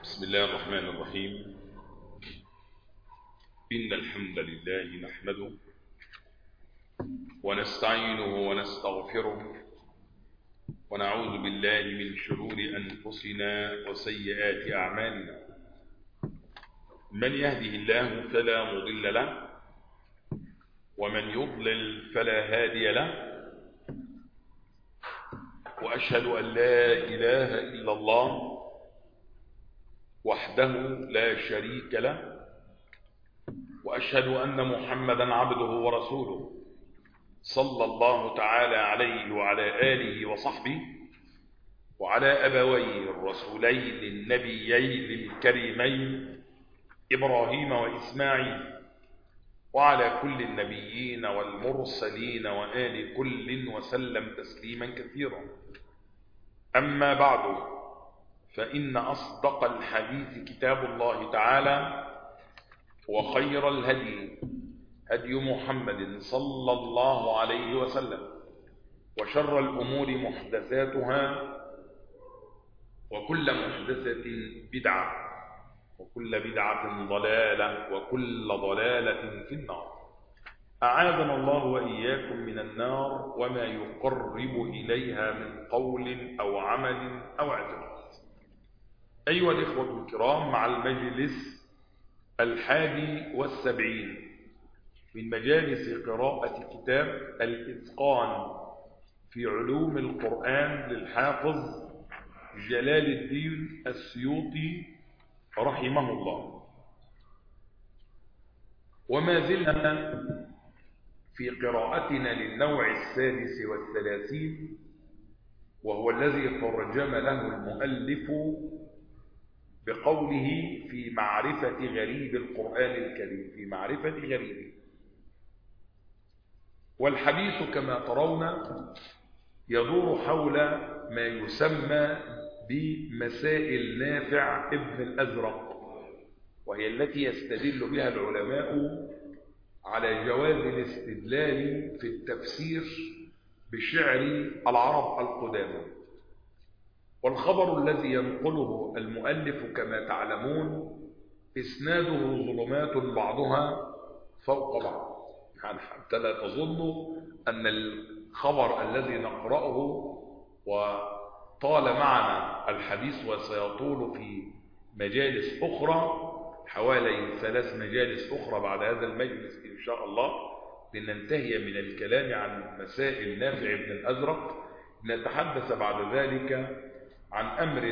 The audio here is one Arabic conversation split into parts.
بسم الله الرحمن الرحيم. إن الحمد لله نحمده ونستعينه ونستغفره ونعوذ بالله من شرور أنفسنا وسيئات أعمالنا. من يهده الله فلا مضل له ومن يضلل فلا هادي له، وأشهد أن لا إله إلا الله وحده لا شريك له، وأشهد أن محمدا عبده ورسوله صلى الله تعالى عليه وعلى آله وصحبه وعلى أبويه الرسولين النبيين الكريمين إبراهيم وإسماعيل، وعلى كل النبيين والمرسلين وآل كل وسلم تسليما كثيرا. أما بعد، فإن أصدق الحديث كتاب الله تعالى، وخير الهدي هدي محمد صلى الله عليه وسلم، وشر الأمور محدثاتها، وكل محدثة بدعة، وكل بدعة ضلالة، وكل ضلالة في النار. أعاذنا الله وإياكم من النار وما يقرب إليها من قول أو عمل أو اعتقاد. أيها الإخوة الكرام، مع المجلس 71 من مجالس قراءة كتاب الإتقان في علوم القرآن للحافظ جلال الدين السيوطي رحمه الله. وما زلنا في قراءتنا للنوع 36، وهو الذي ترجم له المؤلف بقوله في معرفة غريب القرآن الكريم، في معرفة غريبه. والحديث كما ترون يدور حول ما يسمى بمسائل نافع ابن الأزرق، وهي التي يستدل بها العلماء على جواز الاستدلال في التفسير بشعر العرب القدامى. والخبر الذي ينقله المؤلف كما تعلمون إسناده ظلمات بعضها فوق بعض، يعني حتى لا تظنوا أن الخبر الذي نقرأه وطال معنا الحديث وسيطول في مجالس أخرى، حوالي 3 مجالس أخرى بعد هذا المجلس إن شاء الله، لننتهي من الكلام عن مسائل نافع بن الأزرق. نتحدث بعد ذلك عن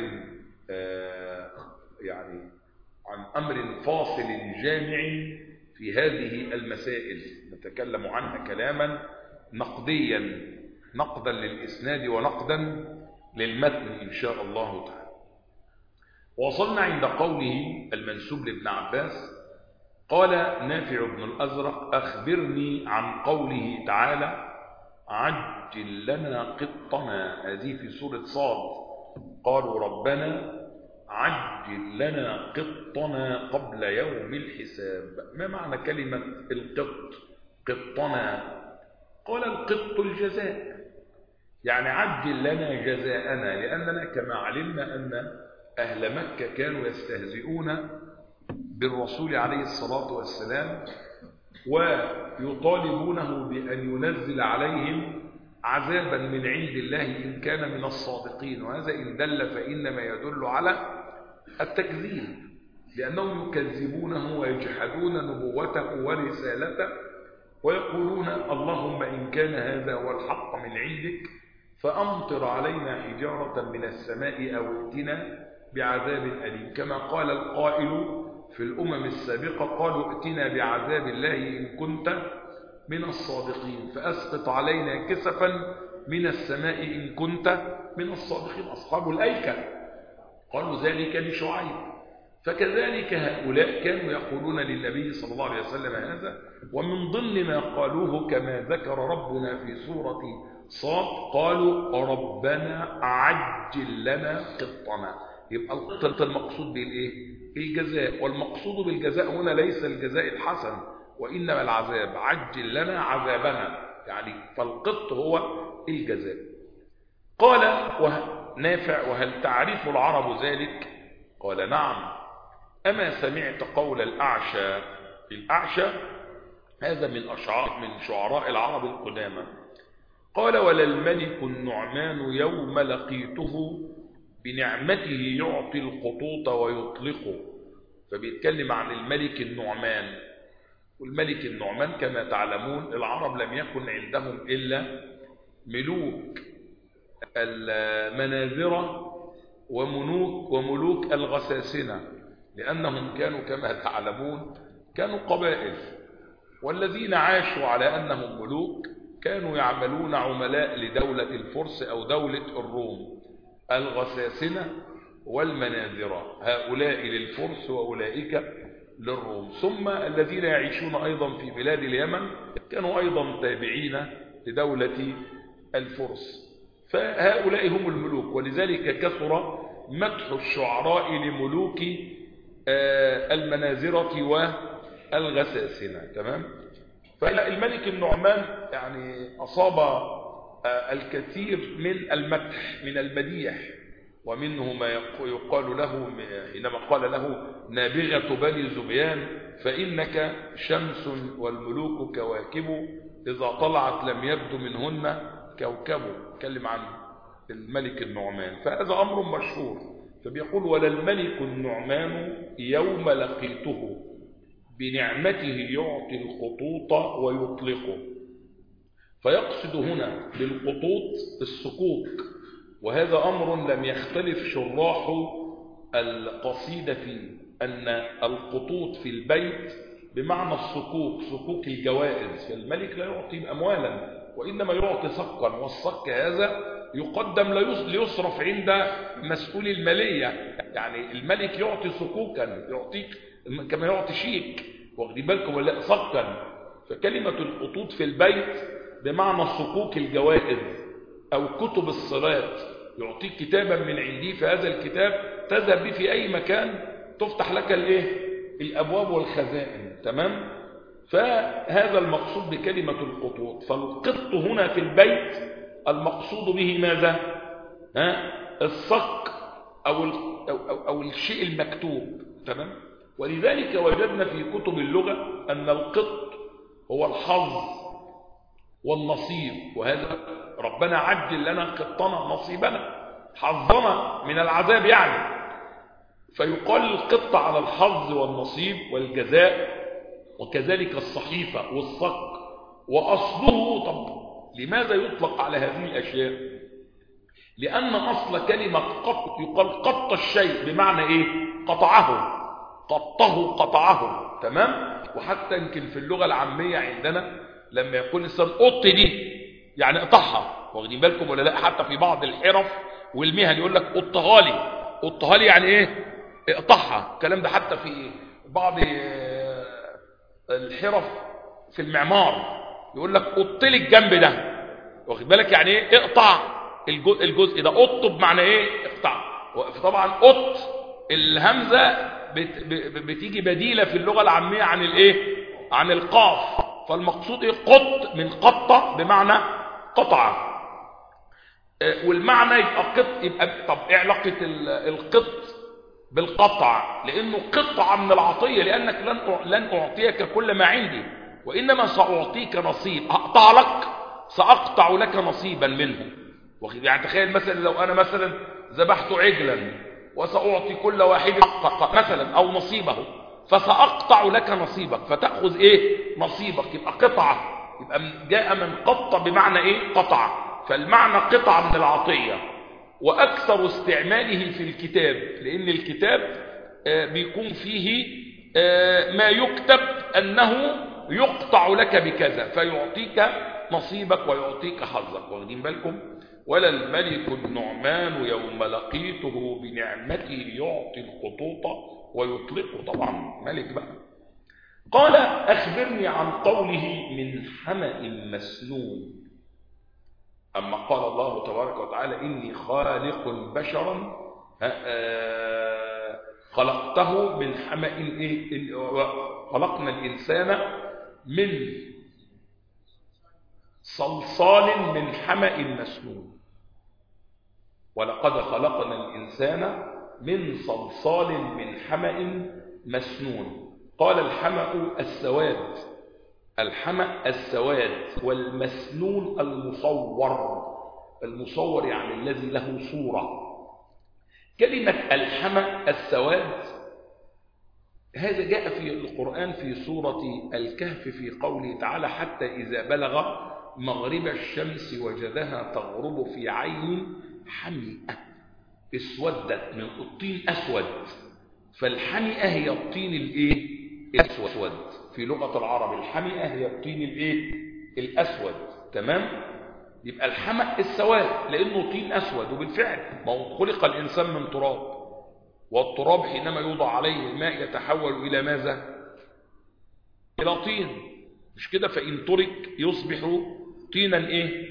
أمر فاصل جامع في هذه المسائل، نتكلم عنها كلاما نقديا، نقدا للإسناد ونقدا للمتن إن شاء الله تعالى. وصلنا عند قوله المنسوب لابن عباس، قال نافع بن الأزرق: أخبرني عن قوله تعالى: عجل لنا قطنا. هذه في سورة صاد. قالوا ربنا عجل لنا قطنا قبل يوم الحساب. ما معنى كلمة القط؟ قطنا، قال القط الجزاء، يعني عجل لنا جزاءنا، لأننا كما علمنا أن أهل مكة كانوا يستهزئون بالرسول عليه الصلاة والسلام، ويطالبونه بأن ينزل عليهم عذابا من عند الله إن كان من الصادقين. وهذا إن دل فإنما يدل على التكذيب، لأنهم يكذبونه ويجحدون نبوته ورسالته، ويقولون اللهم إن كان هذا هو الحق من عندك فأمطر علينا حجارة من السماء أو ائتنا بعذاب أليم، كما قال القائل في الأمم السابقة: قالوا ائتنا بعذاب الله إن كنت من الصادقين، فأسقط علينا كسفا من السماء إن كنت من الصادقين. أصحاب الأيكة قالوا ذلك لشعيب. فكذلك هؤلاء كانوا يقولون للنبي صلى الله عليه وسلم هذا. ومن ضمن ما قالوه كما ذكر ربنا في سورة صاد: قالوا ربنا عجل لنا قطنا. يبقى القط المقصود بالإيه؟ الجزاء. والمقصود بالجزاء هنا ليس الجزاء الحسن، وإنما العذاب. عجل لنا عذابنا، يعني فالقط هو الجزاء. قال نافع: وهل تعرف العرب ذلك؟ قال نعم. أما سمعت قول الأعشى؟ الأعشى هذا من شعراء العرب القدامى. قال ولا الملك النعمان يوم لقيته بنعمته يعطي الخطوط ويطلقه. فبيتكلم عن الملك النعمان. والملك النعمان كما تعلمون العرب لم يكن عندهم إلا ملوك المناذرة وملوك الغساسنة، لأنهم كانوا كما تعلمون كانوا قبائل، والذين عاشوا على أنهم ملوك كانوا يعملون عملاء لدولة الفرس أو دولة الروم. الغساسنة والمناذرة هؤلاء للفرس وأولئك للروم. ثم الذين يعيشون أيضا في بلاد اليمن كانوا أيضا تابعين لدولة الفرس. فهؤلاء هم الملوك، ولذلك كثر مدح الشعراء لملوك المناذرة والغساسنة. تمام. فالملك النعمان يعني أصاب الكثير من المدح من المديح، ومنه ما يقال له حينما قال له نابغة بني زبيان فإنك شمس والملوك كواكب إذا طلعت لم يبدو منهن كوكب. كلم عن الملك النعمان، فهذا أمر مشهور. فبيقول ولا الملك النعمان يوم لقيته بنعمته يعطي الخطوط ويطلقه. فيقصد هنا بالخطوط السقوط، وهذا أمر لم يختلف شراح القصيدة فيه، أن الخطوط في البيت بمعنى الصكوك، صكوك الجوائز. فالملك لا يعطي أموالا وإنما يعطي صكا، والصك هذا يقدم ليصرف عند مسؤول المالية. يعني الملك يعطي صكوكا، يعطيك كما يعطي شيك، واخدين بالكم ولا صكا. فكلمة الخطوط في البيت بمعنى صكوك الجوائز أو كتب الصلاة، يعطيك كتابا من عندي، فهذا الكتاب تذهب به في أي مكان تفتح لك الأبواب والخزائن. تمام. فهذا المقصود بكلمة الخطوط. فالقط هنا في البيت المقصود به ماذا؟ الصك أو الشيء المكتوب. تمام. ولذلك وجدنا في كتب اللغة أن القط هو الحظ والنصيب، وهذا ربنا عجل لنا قطنا نصيبنا، حظنا من العذاب يعني. فيقال القط على الحظ والنصيب والجزاء، وكذلك الصحيفة والصك. وأصله طب لماذا يطلق على هذه الأشياء؟ لأن أصل كلمة قط يقال قط الشيء بمعنى إيه؟ قطعه، قطه قطعه. تمام. وحتى يمكن في اللغة العامية عندنا لما يقول الإنسان قط دي يعني اقطعها، واخدين بالكم ولا لا؟ حتى في بعض الحرف والمهن يقول لك قطها لي، قطها لي يعني ايه؟ اقطعها. الكلام ده حتى في بعض الحرف في المعمار يقول لك قط لي الجنب ده، واخد بالك يعني ايه؟ اقطع الجزء ده. قط بمعنى ايه؟ اقطع. طبعا قط الهمزه بتيجي بديله في اللغه العاميه عن الايه؟ عن القاف. فالمقصود ايه؟ قط من قطه بمعنى قطعه. والمعنى يبقى قط. يبقى طب ايه علاقه القط بالقطع؟ لانه قطعه من العطيه، لانك لن اعطيك كل ما عندي، وانما ساعطيك نصيب. اقطع لك، ساقطع لك نصيبا منه. يعني تخيل مثلا لو انا مثلا ذبحت عجلا وساعطي كل واحد مثلا او نصيبه، فساقطع لك نصيبك فتاخذ ايه؟ نصيبك. يبقى قطعه، يبقى جاء من قط بمعنى ايه؟ قطع. فالمعنى قطعه من العطيه. واكثر استعماله في الكتاب، لان الكتاب بيكون فيه ما يكتب انه يقطع لك بكذا، فيعطيك نصيبك ويعطيك حظك، واخدين بالكم؟ ولا الملك النعمان يوم لقيته بنعمته يعطي الخطوط ويطلقه. طبعا ملك بقى. قال أخبرني عن قوله من حمأ مسنون. أما قال الله تبارك وتعالى إني خالق بشرا خلقته من حمأ، خلقنا الإنسان من صلصال من حمأ مسنون. ولقد خلقنا الإنسان من صلصال من حمأ مسنون. قال الحمأ السواد، الحمأ السواد، والمسنون المصور. المصور يعني الذي له صورة. كلمة الحمأ السواد هذا جاء في القرآن في سورة الكهف في قوله تعالى: حتى إذا بلغ مغرب الشمس وجدها تغرب في عين حمئة اسودت، من الطين أسود. فالحمئة هي الطين الايه؟ الأسود. في لغة العرب الحمئة هي الطين الايه؟ الأسود. تمام؟ يبقى الحمأ السواد لأنه طين أسود، وبالفعل ما هو خلق الإنسان من تراب، والتراب حينما يوضع عليه الماء يتحول إلى ماذا؟ إلى طين، مش كده؟ فإن ترك يصبح طينا إيه؟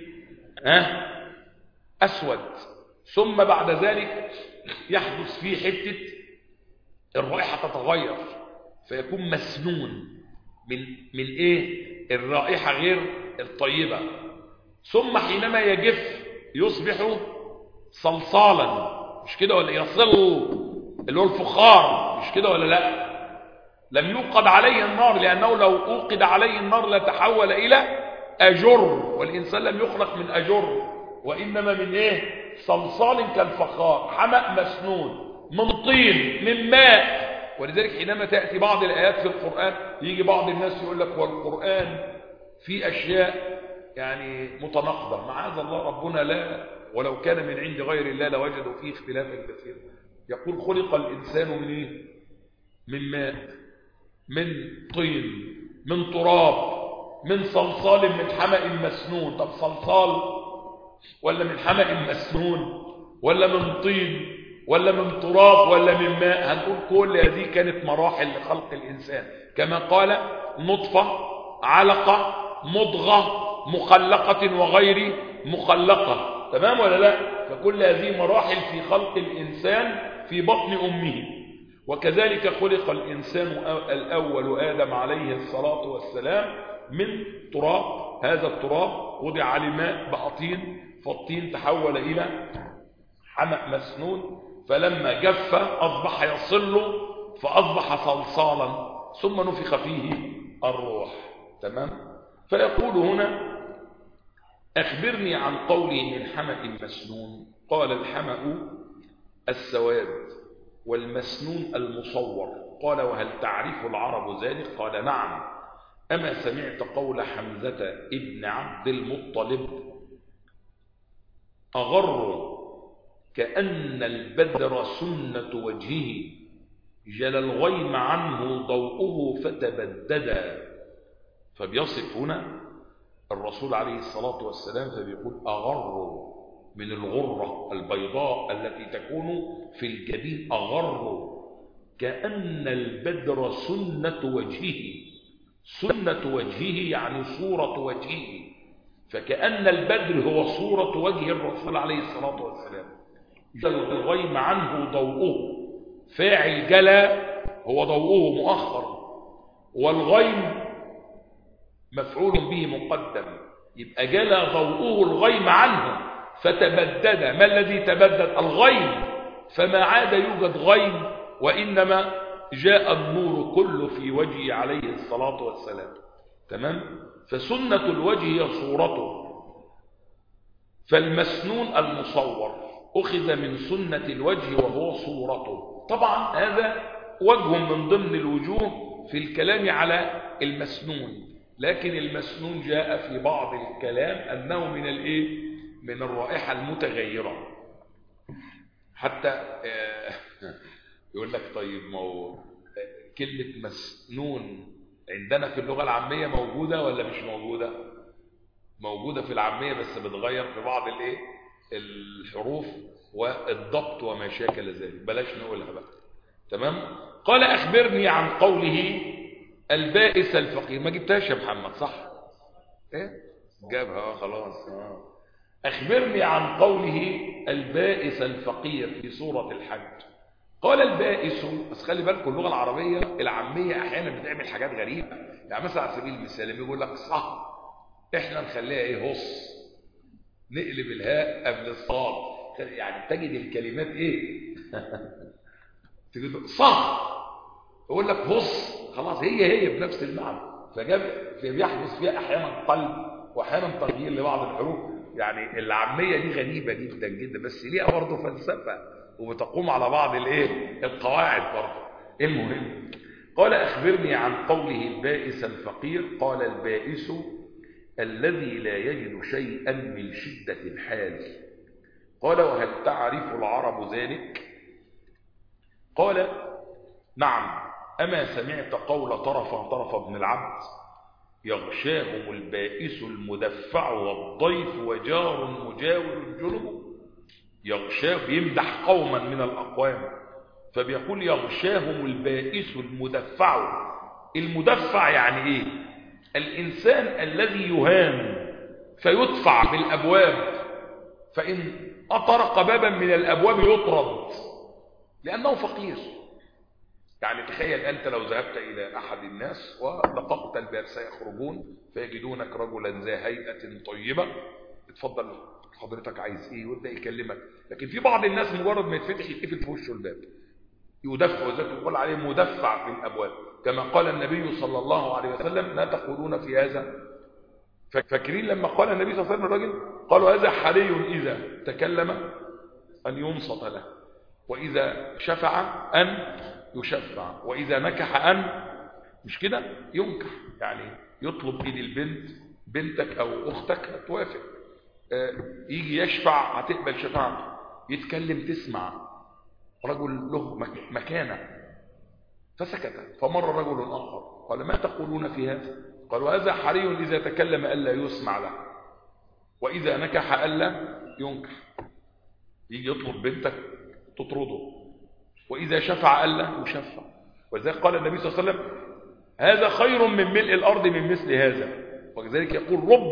أسود. ثم بعد ذلك يحدث فيه حتة الرائحة تتغير فيكون مسنون من إيه؟ الرائحة غير الطيبة. ثم حينما يجف يصبح صلصالا، مش كده ولا؟ يصل اللي هو الفخار، مش كده ولا لا؟ لم يوقد عليه النار، لأنه لو أوقد عليه النار لتحول إلى أجر، والإنسان لم يخلق من أجر، وإنما من إيه؟ صلصال كالفخار. حمأ مسنون من طين من ماء. ولذلك حينما تأتي بعض الآيات في القرآن يجي بعض الناس يقول لك والقرآن في أشياء يعني متناقضة. معاذ الله، ربنا لا، ولو كان من عند غير الله لوجدوا فيه اختلافا كثيرا. يقول خلق الإنسان من إيه؟ من ماء، من طين، من تراب، من صلصال من حمأ مسنون. طب صلصال ولا من حمأ مسنون ولا من طين ولا من تراب ولا من ماء؟ هنقول كل هذه كانت مراحل لخلق الإنسان، كما قال نطفة، علقة، مضغة، مخلقة وغير مخلقة. تمام ولا لا؟ فكل هذه مراحل في خلق الإنسان في بطن أمه. وكذلك خلق الإنسان الأول آدم عليه الصلاة والسلام من تراب. هذا التراب وضع عليه ماء بقى طين، فالطين تحول إلى حمأ مسنون، فلما جف أصبح يصل فأصبح صلصالا، ثم نفخ فيه الروح. تمام؟ فيقول هنا: أخبرني عن قوله من حمأ مسنون. قال الحمأ السواد والمسنون المصور. قال: وهل تعرف العرب ذلك؟ قال: نعم. أما سمعت قول حمزة ابن عبد المطلب: أغر كأن البدر سنة وجهه جل الغيم عنه ضوءه فتبددا. فبيصف هنا الرسول عليه الصلاة والسلام فبيقول: أغر من الغرة البيضاء التي تكون في الجبين. أغر كأن البدر سنة وجهه. سنة وجهه يعني صورة وجهه، فكأن البدر هو صورة وجه الرسول عليه الصلاة والسلام. جل الغيم عنه ضوءه، فاعل جلى هو ضوءه مؤخر، والغيم مفعول به مقدم، يبقى جلى ضوءه الغيم عنه فتبدد. ما الذي تبدد؟ الغيم، فما عاد يوجد غيم، وإنما جاء النور كله في وجهه عليه الصلاة والسلام. تمام؟ فسنة الوجه هي صورته. فالمسنون المصور أخذ من سنة الوجه وهو صورته. طبعا هذا وجه من ضمن الوجوه في الكلام على المسنون، لكن المسنون جاء في بعض الكلام أنه من الإيه؟ من الرائحة المتغيرة. حتى يقول لك طيب ما هو كلمة مسنون عندنا في اللغة العامية موجودة ولا مش موجودة؟ موجودة في العامية، بس بتغير في بعض الايه؟ الحروف والضبط وما شاكل ذلك، بلاش نقولها بقى. تمام؟ قال: أخبرني عن قوله البائس الفقير. ما جبتهاش يا محمد صح؟ ايه؟ جابها خلاص. أخبرني عن قوله البائس الفقير في سورة الحج. قال البائس، بس خلي بالكم اللغة العربية العامية أحيانا بتعمل حاجات غريبة. يعني مثلا على سبيل المثال بيقول لك صح، احنا نخليها ايه؟ هص، نقلب الهاء قبل الصاد، يعني تجد الكلمات ايه؟ تجد صح يقول لك هص، خلاص هي بنفس المعنى. فبيحدث فيها احيانا قلب واحيانا تغيير لبعض الحروف. يعني العاميه دي غريبه جدا جدا، بس ليها برضه فلسفه وبتقوم على بعض القواعد برضه. المهم قال اخبرني عن قوله البائس الفقير. قال البائس الذي لا يجد شيئا من شده الحال. قال وهل تعرف العرب ذلك؟ قال نعم. أما سمعت قول طرف بن العبد يغشاهم البائس المدفع والضيف وجار مجاور الجنب. يغشاه يمدح قوما من الأقوام، فبيقول يغشاهم البائس المدفع. المدفع يعني ايه؟ الإنسان الذي يهان فيدفع بالأبواب، فإن أطرق بابا من الأبواب يطرد لأنه فقير. يعني تخيل أنت لو ذهبت إلى أحد الناس ودققت الباب سيخرجون فيجدونك رجلا ذا هيئة طيبة، اتفضل حضرتك عايز ايه، ويبدأ يكلمك. لكن في بعض الناس مجرد ما يتفتح يتقفل في وشه الباب، يدفع، وذلك يقول عليه مدفع في الأبواب، كما قال النبي صلى الله عليه وسلم لا تقولون في هذا. فاكرين لما قال النبي صلى الله عليه وسلم الرجل قالوا هذا حري إذا تكلم أن ينصت له، وإذا شفع أن يشفع، وإذا نكح أن مش كده ينكح. يعني يطلب إيد البنت، بنتك أو أختك هتوافق، يجي يشفع هتقبل شفاعته، يتكلم تسمع. رجل له مكانة فسكت. فمر رجل آخر قال ما تقولون في هذا؟ قالوا هذا حري إذا تكلم ألا يسمع له، وإذا نكح ألا ينكح. يجي يطلب بنتك تطرده، وإذا شفع ألا يشفع. وذلك قال النبي صلى الله عليه وسلم هذا خير من ملء الأرض من مثل هذا. وكذلك يقول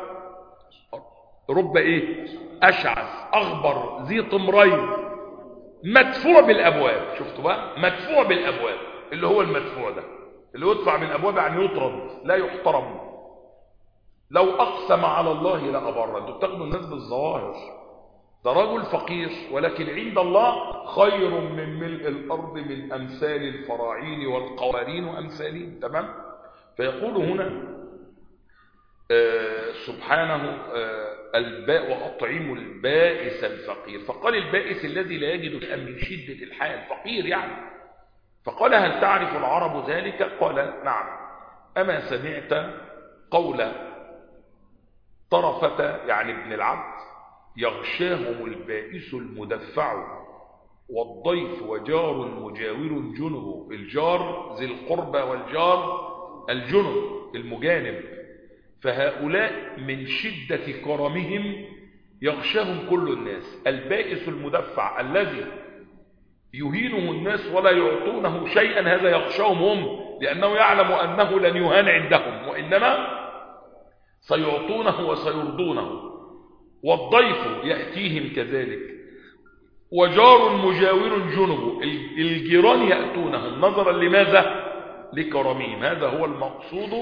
رب إيه؟ أشعث أغبر ذي طمرين مدفوع بالأبواب. شفتوا بقى؟ مدفوع بالأبواب، اللي هو المدفوع ده اللي يدفع بالأبواب يعني يطرد لا يحترم. لو أقسم على الله لأبر. انتوا بتاخدوا الناس بالظواهر. ده رجل فقير ولكن عند الله خير من ملء الأرض من أمثال الفراعين والقوارين وأمثالهم. تمام؟ فيقول هنا سبحانه الباء وأطعموا البائس الفقير. فقال البائس الذي لا يجد شيئا من شدة الحال، فقير يعني. فقال هل تعرف العرب ذلك؟ قال نعم. أما سمعت قول طرفة يعني ابن العبد يغشاهم البائس المدفع والضيف وجار مجاور جنب. الجار ذي القربى والجار الجنب المجانب. فهؤلاء من شدة كرمهم يغشاهم كل الناس. البائس المدفع الذي يهينه الناس ولا يعطونه شيئا هذا يغشاهم هم، لأنه يعلم أنه لن يهان عندهم وإنما سيعطونه وسيرضونه. والضيف يأتيهم كذلك، وجار مجاور جنب الجيران يأتونهم نظرا لماذا؟ لكرمهم. هذا هو المقصود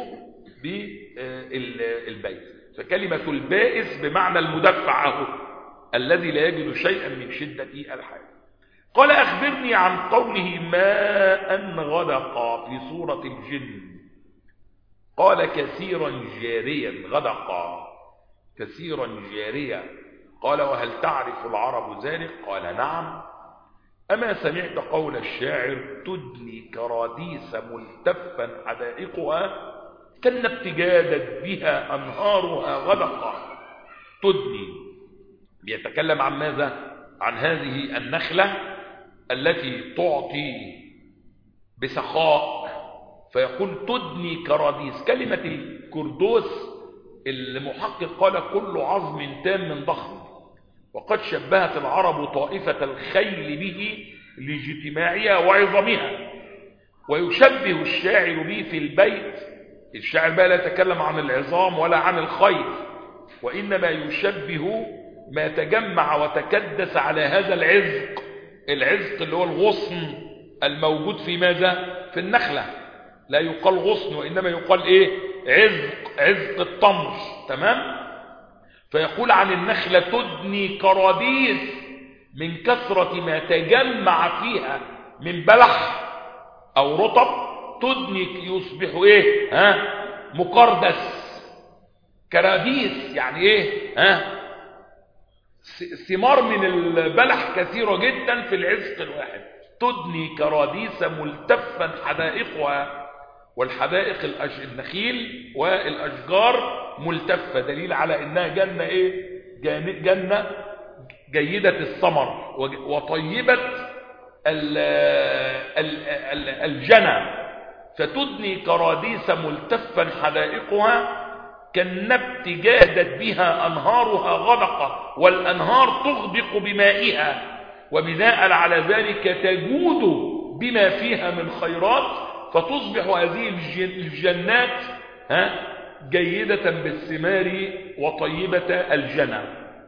بالبيت. فكلمة البائس بمعنى المدفع الذي لا يجد شيئا من شدة الحال. قال أخبرني عن قوله ماء غدقا في سورة الجن. قال كثيرا جاريا غدقا كثيرا جاريا. قال وهل تعرف العرب ذلك؟ قال نعم. أما سمعت قول الشاعر تدني كراديس ملتفا حدائقها كان ابتجادت بها أنهارها غدقا. تدني بيتكلم عن ماذا؟ عن هذه النخلة التي تعطي بسخاء، فيقول تدني كراديس. كلمة الكردوس المحقق قال كل عظم تام ضخم، وقد شبهت العرب طائفة الخيل به لاجتماعها وعظمها. ويشبه الشاعر به في البيت. الشاعر بقى لا يتكلم عن العظام ولا عن الخيل، وإنما يشبه ما تجمع وتكدس على هذا العزق. العزق اللي هو الغصن الموجود في ماذا؟ في النخلة. لا يقال غصن وإنما يقال إيه؟ عزق التمر. تمام؟ فيقول عن النخلة تدني كراديس من كثرة ما تجمع فيها من بلح أو رطب تدني يصبح إيه؟ مقردس. كراديس يعني إيه؟ ثمار من البلح كثيرة جدا في العزق الواحد. تدني كراديس ملتفا حدائقها، والحدائق النخيل والأشجار ملتفة، دليل على إنها جنة إيه؟ جنة جيدة الثمر وطيبة الجنى. فتدني كراديس ملتفا حدائقها كالنبت جادت بها أنهارها غدقة، والأنهار تغدق بمائها، وبناء على ذلك تجود بما فيها من خيرات، فتصبح هذه الجنات جيدة بالثمار وطيبة الجنى.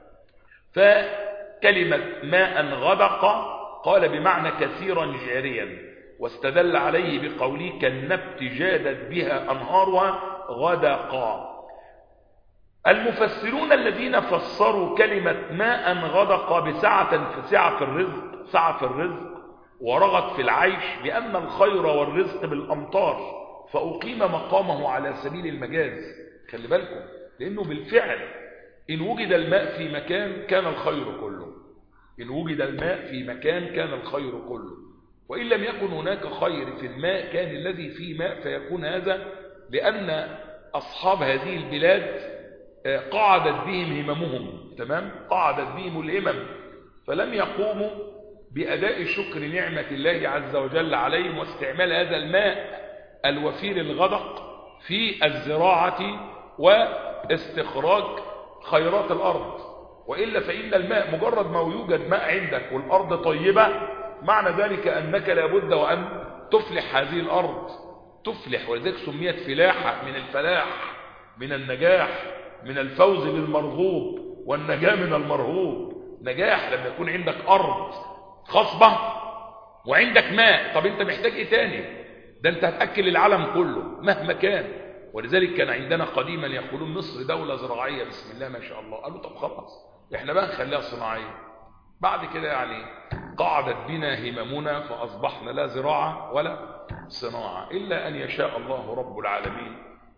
فكلمة ماء غدق قال بمعنى كثيرا جاريا، واستدل عليه بقوله كالنبت جادت بها أنهارها غدقا. المفسرون الذين فسروا كلمة ماء غدق بسعة في سعة الرزق ورغد في العيش، بأن الخير والرزق بالأمطار، فأقيم مقامه على سبيل المجاز. خلي بالكم، لأنه بالفعل إن وجد الماء في مكان كان الخير كله، إن وجد الماء في مكان كان الخير كله، وإن لم يكن هناك خير في الماء كان الذي فيه ماء فيكون هذا، لأن أصحاب هذه البلاد قعدت بهم هممهم، تمام؟ قعدت بهم الهمم، فلم يقوموا بأداء شكر نعمة الله عز وجل عليهم واستعمال هذا الماء الوفير الغدق في الزراعة واستخراج خيرات الأرض. وإلا فإن الماء مجرد ما يوجد ماء عندك والأرض طيبة، معنى ذلك أنك لابد وأن تفلح هذه الأرض، تفلح. ولذلك سميت فلاحة، من الفلاح، من النجاح، من الفوز بالمرغوب والنجاة من المرهوب. نجاح لما يكون عندك أرض خصبة وعندك ماء. طب انت محتاج ايه تاني؟ ده انت هتأكل العالم كله مهما كان. ولذلك كان عندنا قديما يقولون مصر دولة زراعية بسم الله ما شاء الله. قالوا طب خلاص احنا بقى نخليها صناعية. بعد كده يعني قعدت بنا هممنا فأصبحنا لا زراعة ولا صناعة، إلا أن يشاء الله رب العالمين.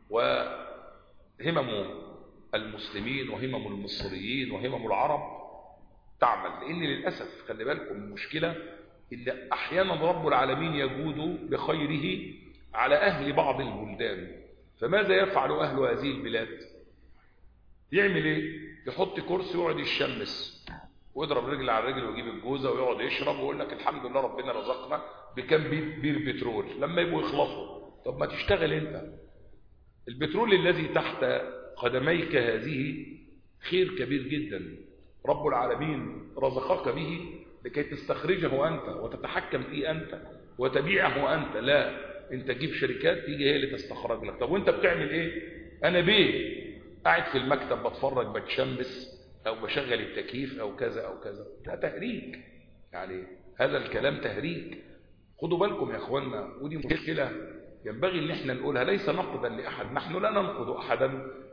وهمم المسلمين وهمم المصريين وهمم العرب تعمل. لأن للأسف خلي بالكم المشكلة إن أحيانا رب العالمين يجود بخيره على أهل بعض البلدان. فماذا يفعل أهل هذه البلاد؟ يعمل إيه؟ يحط كرسي ويقعد يشمس ويضرب رجل على رجل ويجيب الجوزة ويقعد يشرب ويقول لك الحمد لله ربنا رزقنا بكم بير بترول لما يبقوا يخلصوا. طب ما تشتغل انت. البترول الذي تحت قدميك هذه خير كبير جدا رب العالمين رزقك به لكي تستخرجه أنت وتتحكم فيه أنت وتبيعه أنت. لا، انت تجيب شركات تيجي هي اللي تستخرج لك. طب وانت بتعمل ايه؟ انا بيه قاعد في المكتب بتفرج بتشمس او بشغل التكييف او كذا او كذا. ده تهريج، يعني هذا الكلام تهريج. خدوا بالكم يا اخوانا، ودي مشكلة ينبغي ان احنا نقولها ليس نقدا لاحد. نحن لا ننقد احدا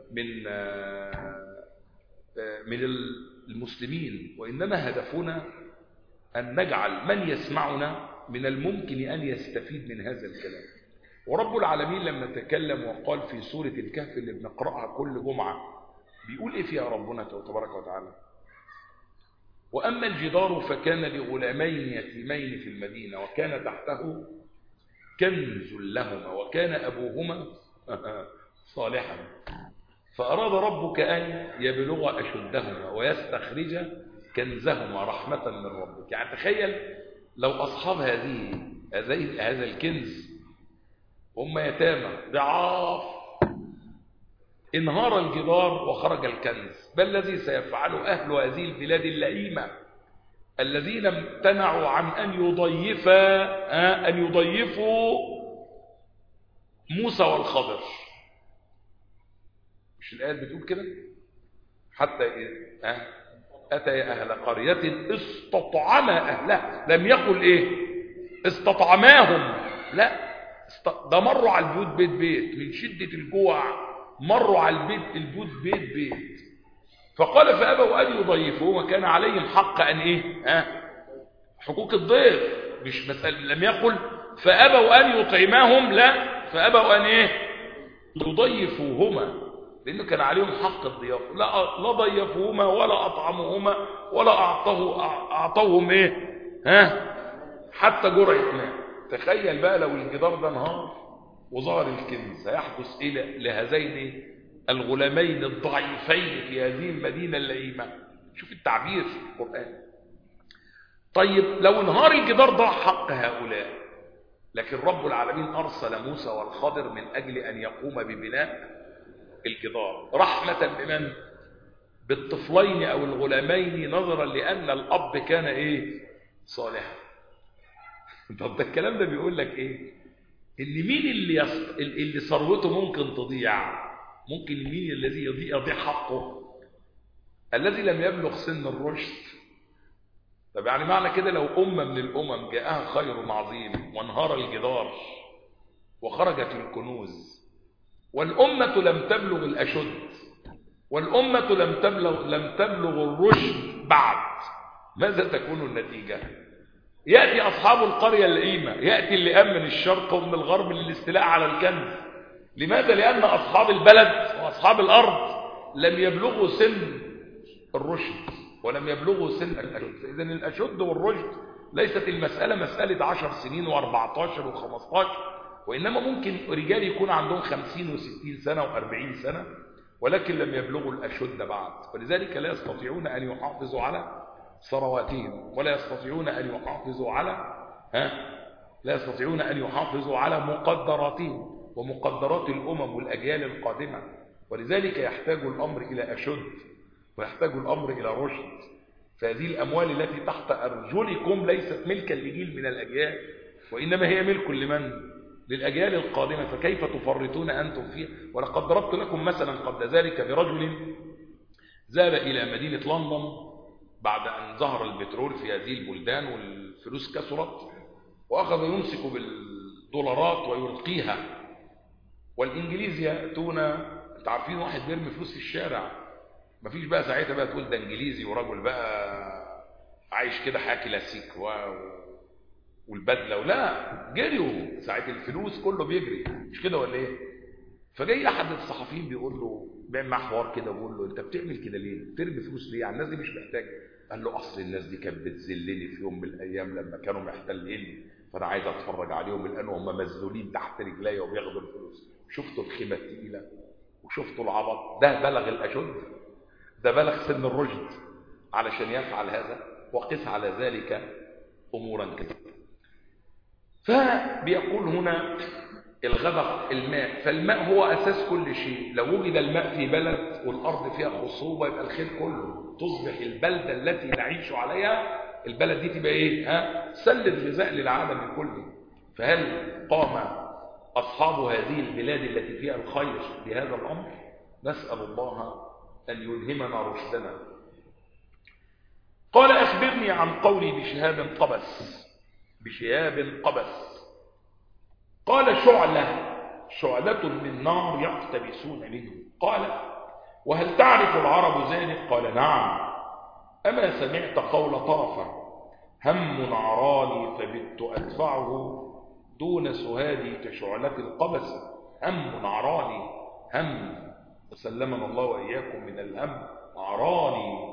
من المسلمين، وانما هدفنا ان نجعل من يسمعنا من الممكن ان يستفيد من هذا الكلام. ورب العالمين لما تكلم وقال في سورة الكهف اللي بنقرأها كل جمعة بيقول ايه فيها ربنا تبارك وتعالى؟ وأما الجدار فكان لغلامين يتيمين في المدينة وكان تحته كنز لهما وكان أبوهما صالحا فأراد ربك أن يبلغ أشدهما ويستخرج كنزهما رحمة من ربك. يعني تخيل لو أصحاب هذا الكنز هم يتامى ضعاف، انهار الجدار وخرج الكنز. بل الذي سيفعله أهل هذه البلاد اللئيمة الذين امتنعوا عن أن يضيفوا موسى والخضر. مش الآيات بتقول كده؟ حتى أتى أهل قرية استطعما أهلها. لم يقل إيه؟ استطعماهم، لا، ده مروا على البيوت بيت بيت من شدة الجوع، مروا على البيوت بيت بيت. فقال فأبوا أن يضيفوه وكان عليهم حق أن إيه؟ حقوق الضيف. مش مسألة لم يقل فأبوا أن يطعمهم، لا، فأبوا أن إيه؟ يضيفوهما، لأنه كان عليهم حق الضيافة. لا ضيفوهما ولا أطعموهما ولا أعطوهم إيه؟ حتى جرعة ماء. تخيل بقى لو الجدار ده انهار وظهر الكنز، هيحدث إيه لهذين الغلامين الضعيفين في هذه المدينة اللئيمة؟ شوف التعبير في القرآن. طيب لو انهار الجدار ضاع حق هؤلاء، لكن رب العالمين أرسل موسى والخضر من أجل أن يقوم ببناء الجدار رحمة بمن؟ بالطفلين أو الغلامين، نظرا لأن الأب كان إيه؟ صالحا. طب ده الكلام ده بيقول لك إيه؟ إن مين اللي ثروته ممكن تضيع؟ ممكن مين الذي يضيع حقه؟ الذي لم يبلغ سن الرشد. طب يعني معنى كده لو أمة من الأمم جاءها خير عظيم وانهار الجدار وخرجت الكنوز، والأمة لم تبلغ الأشد، والأمة لم تبلغ الرشد بعد، ماذا تكون النتيجة؟ يأتي أصحاب القرية اللئيمة، يأتي اللي أمن الشرق ومن الغرب للاستيلاء على الكنز. لماذا؟ لأن أصحاب البلد وأصحاب الأرض لم يبلغوا سن الرشد ولم يبلغوا سن الأشد. إذن الأشد والرشد ليست المسألة مسألة 10 سنين و14 و15، وإنما ممكن رجال يكون عندهم 50 و60 سنة و40 سنة ولكن لم يبلغوا الأشد بعد، ولذلك لا يستطيعون أن يحافظوا على ثرواتهم، ولا يستطيعون أن يحافظوا على لا يستطيعون أن يحافظوا على مقدراتهم ومقدرات الأمم والأجيال القادمة. ولذلك يحتاج الأمر إلى أشد ويحتاج الأمر إلى رشد. فهذه الأموال التي تحت أرجلكم ليست ملكا لجيل من الأجيال، وإنما هي ملك لمن؟ للأجيال القادمة. فكيف تفرطون أنتم فيها؟ ولقد ضربت لكم مثلا قبل ذلك برجل ذهب إلى مدينة لندن بعد أن ظهر البترول في هذه البلدان والفلوس كثرت، وأخذ يمسك بالدولارات ويلقيها، والإنجليز يأتون. انت عارفين واحد بيرمي فلوس في الشارع، مفيش بقى ساعتها بقى تقول ده انجليزي ورجل بقى عايش كده حياة كلاسيك والبدله، ولا جريوا ساعه الفلوس كله بيجري، مش كده ولا ايه؟ فجاي احد الصحفيين بيقول له، بيعمل معاه حوار كده، بيقول له انت بتعمل كده ليه؟ بترمي فلوس ليه؟ يعني الناس دي مش محتاجه. قال له اصل الناس دي كانت بتذلني في يوم من الايام لما كانوا محتليني، فانا عايز اتفرج عليهم الان وهم مذلولين تحت رجليا وبياخدوا الفلوس. شفتوا الخيمه الثقيله وشفتوا العبط ده؟ بلغ الاشد، ده بلغ سن الرشد علشان يفعل هذا. وقس على ذلك امورا كثيره. فبيقول هنا الغدق الماء، فالماء هو أساس كل شيء. لو وجد الماء في بلد والأرض فيها خصوبة يبقى الخير كله، تصبح البلدة التي نعيش عليها، البلد دي تبقى إيه؟ سلة غذاء للعالم كله. فهل قام أصحاب هذه البلاد التي فيها الخير بهذا الأمر؟ نسأل الله أن يلهمنا رشدنا. قال أخبرني عن قولي بشهاب قبس. بشهاب قبس قال شعلة من نار يقتبسون منه. قال وهل تعرف العرب ذلك؟ قال نعم. أما سمعت قول طرفة هم عراني فبت أدفعه دون سهادي كشعلة القبس. هم عراني، هم وسلمنا الله وإياكم من الهم. عراني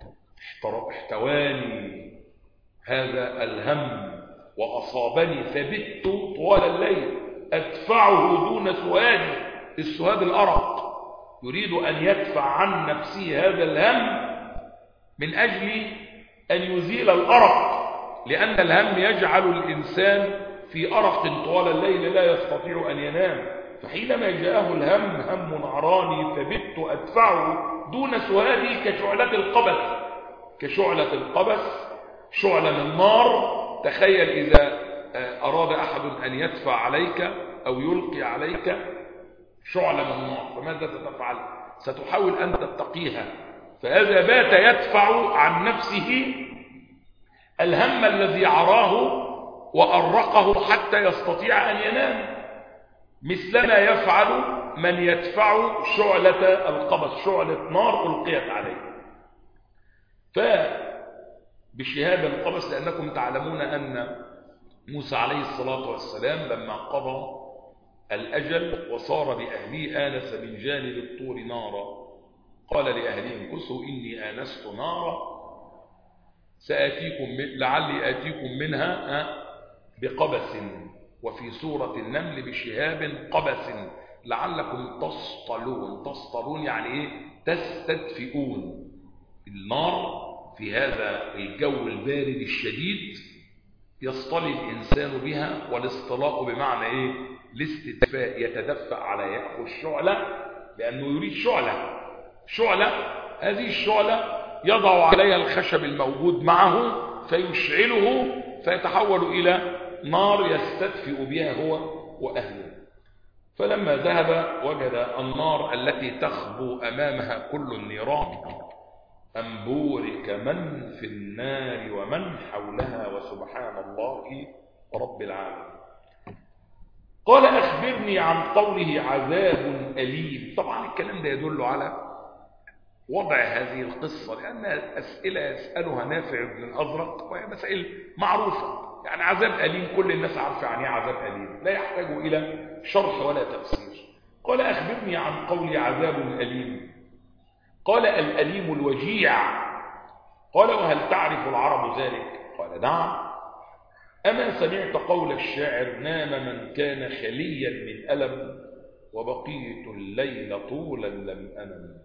احتواني هذا الهم وأصابني فبت طوال الليل أدفعه دون سهاد. السهاد الأرق، يريد أن يدفع عن نفسه هذا الهم من أجل أن يزيل الأرق، لأن الهم يجعل الإنسان في أرق طوال الليل لا يستطيع أن ينام. فحينما جاءه الهم هم عراني فبت أدفعه دون سهادي كشعلة القبس. كشعلة القبس، شعلة من نار. تخيل إذا أراد أحد أن يدفع عليك أو يلقي عليك شعلة من نار، فماذا ستفعل؟ ستحاول أن تتقيها. فهذا بات يدفع عن نفسه الهم الذي عراه وأرقه حتى يستطيع أن ينام، مثلما يفعل من يدفع شعلة القبس، شعلة نار ألقيت عليه. بشهاب القبس، لأنكم تعلمون أن موسى عليه الصلاة والسلام لما قضى الأجل وصار بأهله آنس من جانب الطور نارا، قال لأهلهم كثوا إني آنست نارا لعلي آتيكم منها بقبس، وفي سورة النمل بشهاب قبس لعلكم تصطلون. تصطلون يعني إيه؟ تستدفئون. النار في هذا الجو البارد الشديد يصطلي الإنسان بها، والاصطلاء بمعنى إيه؟ الاستدفاء، يتدفأ على يأخذ الشعلة لأنه يريد شعلة. هذه الشعلة يضع عليها الخشب الموجود معه فيشعله فيتحول إلى نار يستدفئ بها هو وأهله. فلما ذهب وجد النار التي تخبو أمامها كل النيران أن بورك من في النار ومن حولها وسبحان الله رب العالمين. قال أخبرني عن قوله عذاب أليم. طبعا الكلام ده يدل على وضع هذه القصة، لأنها أسئلة يسألها نافع بن الأزرق وهي مسائل معروفة. يعني عذاب أليم كل الناس عارفة يعني عذاب أليم، لا يحتاج إلى شرح ولا تفسير. قال أخبرني عن قول عذاب أليم. قال الأليم الوجيع. قال وهل تعرف العرب ذلك؟ قال نعم. أما سمعت قول الشاعر نام من كان خليا من ألم وبقيت الليل طولا لم أنم.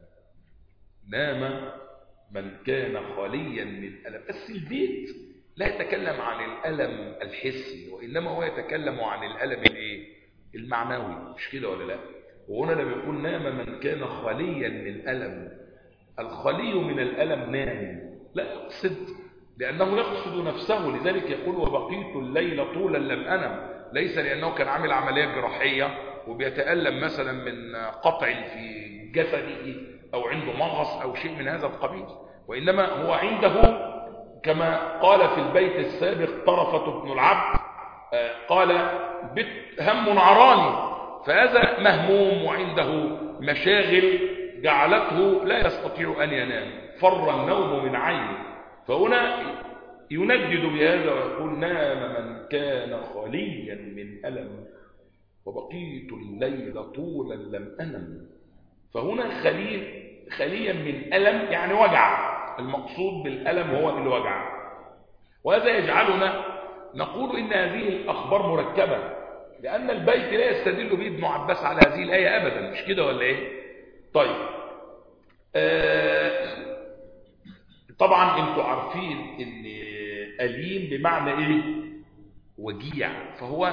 نام من كان خاليا من ألم. بس البيت لا يتكلم عن الألم الحسي، وإنما هو يتكلم عن الألم المعنوي، مش كده ولا لا؟ وهنا لما يقول نام من كان خاليا من ألم، الخلي من الألم نام، لا يقصد، لأنه يقصد نفسه. لذلك يقول وبقيت الليل طولا لم أنم، ليس لأنه كان عامل عملية جراحية وبيتألم مثلا من قطع في جسده أو عنده مغص أو شيء من هذا القبيل، وإنما هو عنده كما قال في البيت السابق طرفة بن العبد قال هم عراني، فهذا مهموم وعنده مشاغل جعلته لا يستطيع أن ينام، فر النوم من عينه. فهنا يندد بهذا ويقول نام من كان خاليا من ألم وبقيت الليل طولا لم أنم. فهنا خليا من ألم يعني وجع، المقصود بالألم هو الوجع. وهذا يجعلنا نقول إن هذه الأخبار مركبة، لأن البيت لا يستدل به ابن عباس على هذه الآية أبدا، مش كده ولا إيه؟ طيب طبعا انتوا عارفين ان أليم بمعنى ايه؟ وجيع. فهو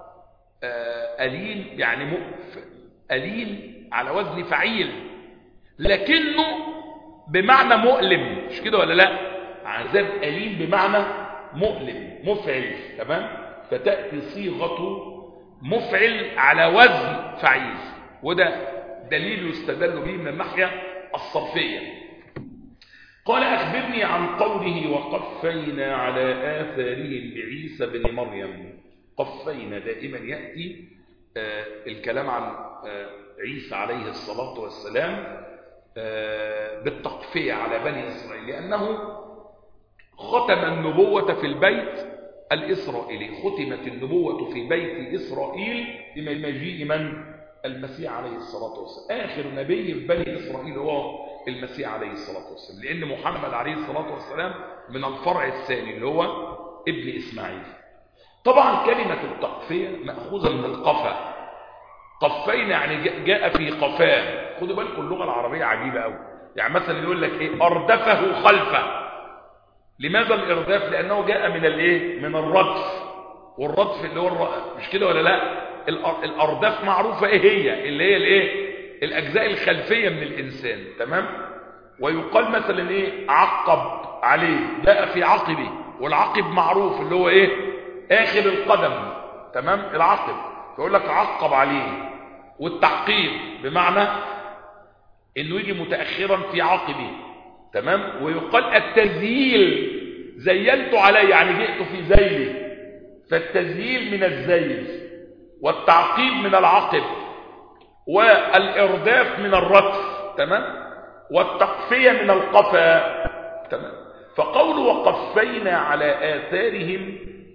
أليم يعني أليم على وزن فعيل، لكنه بمعنى مؤلم، مش كده ولا لا؟ عذاب أليم بمعنى مؤلم مفعل، تمام؟ فتأتي صيغة مفعل على وزن فعيل، وده دليل يستدل به من الناحية الصرفية. قال أخبرني عن قوله وقفينا على آثارهم بعيسى بن مريم. قفينا دائما يأتي الكلام عن عيسى عليه الصلاة والسلام بالتقفية على بني إسرائيل، لأنه ختم النبوة في البيت الإسرائيلي، ختمت النبوة في بيت إسرائيل بمجيء من؟ المسيح عليه الصلاة والسلام. آخر نبي في بني إسرائيل هو المسيح عليه الصلاة والسلام، لأن محمد عليه الصلاة والسلام من الفرع الثاني اللي هو ابن إسماعيل. طبعا كلمة التقفية مأخوذة من القفا، قفين يعني جاء في قفاه. خدوا بالكم اللغة العربية عجيبة قوي، يعني مثلا يقول لك ايه؟ أردفه خلفه. لماذا الإرداف؟ لأنه جاء من الايه؟ من الردف، والردف اللي هو مش كده ولا لا؟ الأرداف معروفة ايه هي؟ اللي هي الايه؟ الأجزاء الخلفية من الإنسان، تمام؟ ويقال مثلا ايه؟ عقب عليه، جاء في عقبه، والعقب معروف اللي هو ايه؟ آخر القدم، تمام؟ العقب، يقول لك عقب عليه. والتعقيب بمعنى انه يجي متأخرا في عقبه، تمام؟ ويقال التزييل، زيلت عليه يعني جئت في ذيله، فالتزييل من الذيل، والتعقيب من العقب، والإرداف من الردف، تمام؟ والتقفية من القفا، تمام؟ فقول وقفينا على آثارهم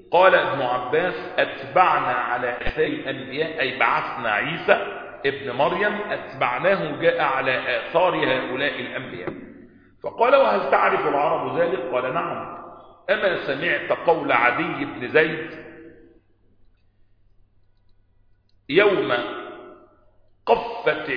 قال ابن عباس أتبعنا على آثار الأنبياء، أي بعثنا عيسى ابن مريم أتبعناه جاء على آثار هؤلاء الأنبياء. فقال وهل تعرف العرب ذلك؟ قال نعم. أما سمعت قول عدي بن زيد يوم قفت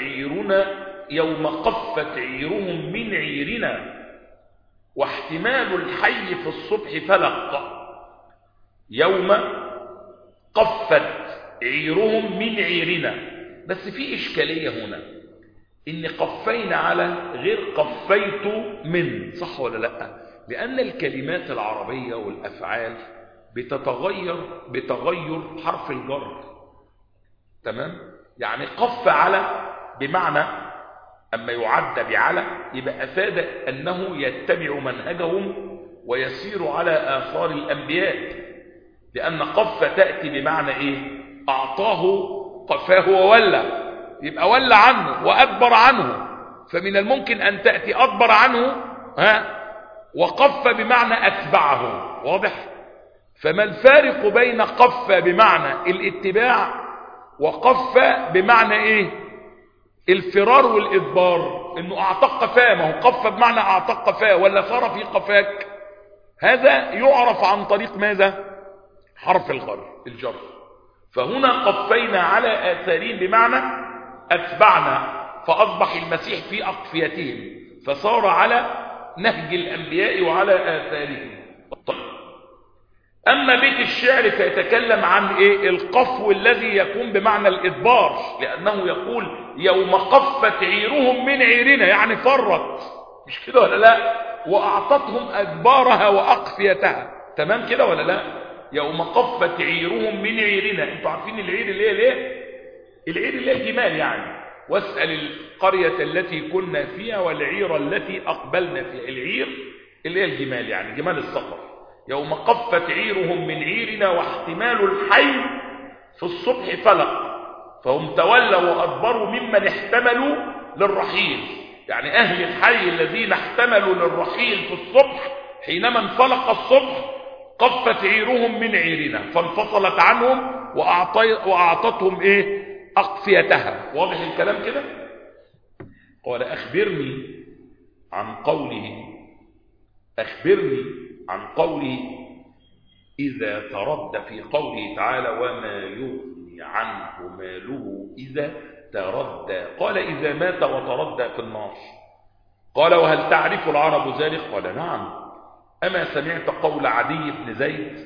عيرهم من عيرنا واحتمال الحي في الصبح فلق. يوم قفت عيرهم من عيرنا، بس في إشكالية هنا، إن قفينا على غير قفيت من، صح ولا لا؟ لأن الكلمات العربية والأفعال بتتغير بتغير حرف الجر. تمام؟ يعني قف على بمعنى أما يعد بعلى يبقى أفاد أنه يتبع منهجهم ويسير على آثار الأنبياء، لأن قف تأتي بمعنى إيه؟ أعطاه قفاه وولى، يبقى ولى عنه وأدبر عنه، فمن الممكن أن تأتي أدبر عنه وقف بمعنى أتبعه. واضح؟ فما الفارق بين قف بمعنى الاتباع وقف بمعنى إيه؟ الفرار والإدبار، إنه أعطاك قفاه، ما هو قف بمعنى أعطاك قفاه ولا صار في قفاك. هذا يعرف عن طريق ماذا؟ حرف الجر. فهنا قفينا على آثارهم بمعنى أتبعنا، فأصبح المسيح في أقفيتهم، فصار على نهج الأنبياء وعلى آثارهم. أما بيت الشعر فيتكلم عن إيه؟ القفو الذي يكون بمعنى الإدبار، لأنه يقول يوم قفت عيرهم من عيرنا، يعني فرت، مش كده ولا لا؟ وأعطتهم أدبارها وأقفيتها. تمام كده ولا لا؟ يوم قفت عيرهم من عيرنا. انتوا عارفين العير اللي هي ليه؟ العير اللي هي الجمال يعني. واسأل القرية التي كنا فيها والعير التي أقبلنا فيها. العير اللي هي الجمال يعني جمال السفر. يوم قفت عيرهم من عيرنا واحتمال الحي في الصبح فلق، فهم تولوا وأدبروا ممن احتملوا للرحيل، يعني أهل الحي الذين احتملوا للرحيل في الصبح حينما انفلق الصبح قفت عيرهم من عيرنا، فانفصلت عنهم وأعطتهم إيه؟ أقفيتها. واضح الكلام كده؟ قال أخبرني عن قوله إذا ترد في قوله تعالى وما يغني عنه ماله إذا تردى. قال إذا مات وتردى في النار. قال وهل تعرف العرب ذلك؟ قال نعم. أما سمعت قول عدي بن زيد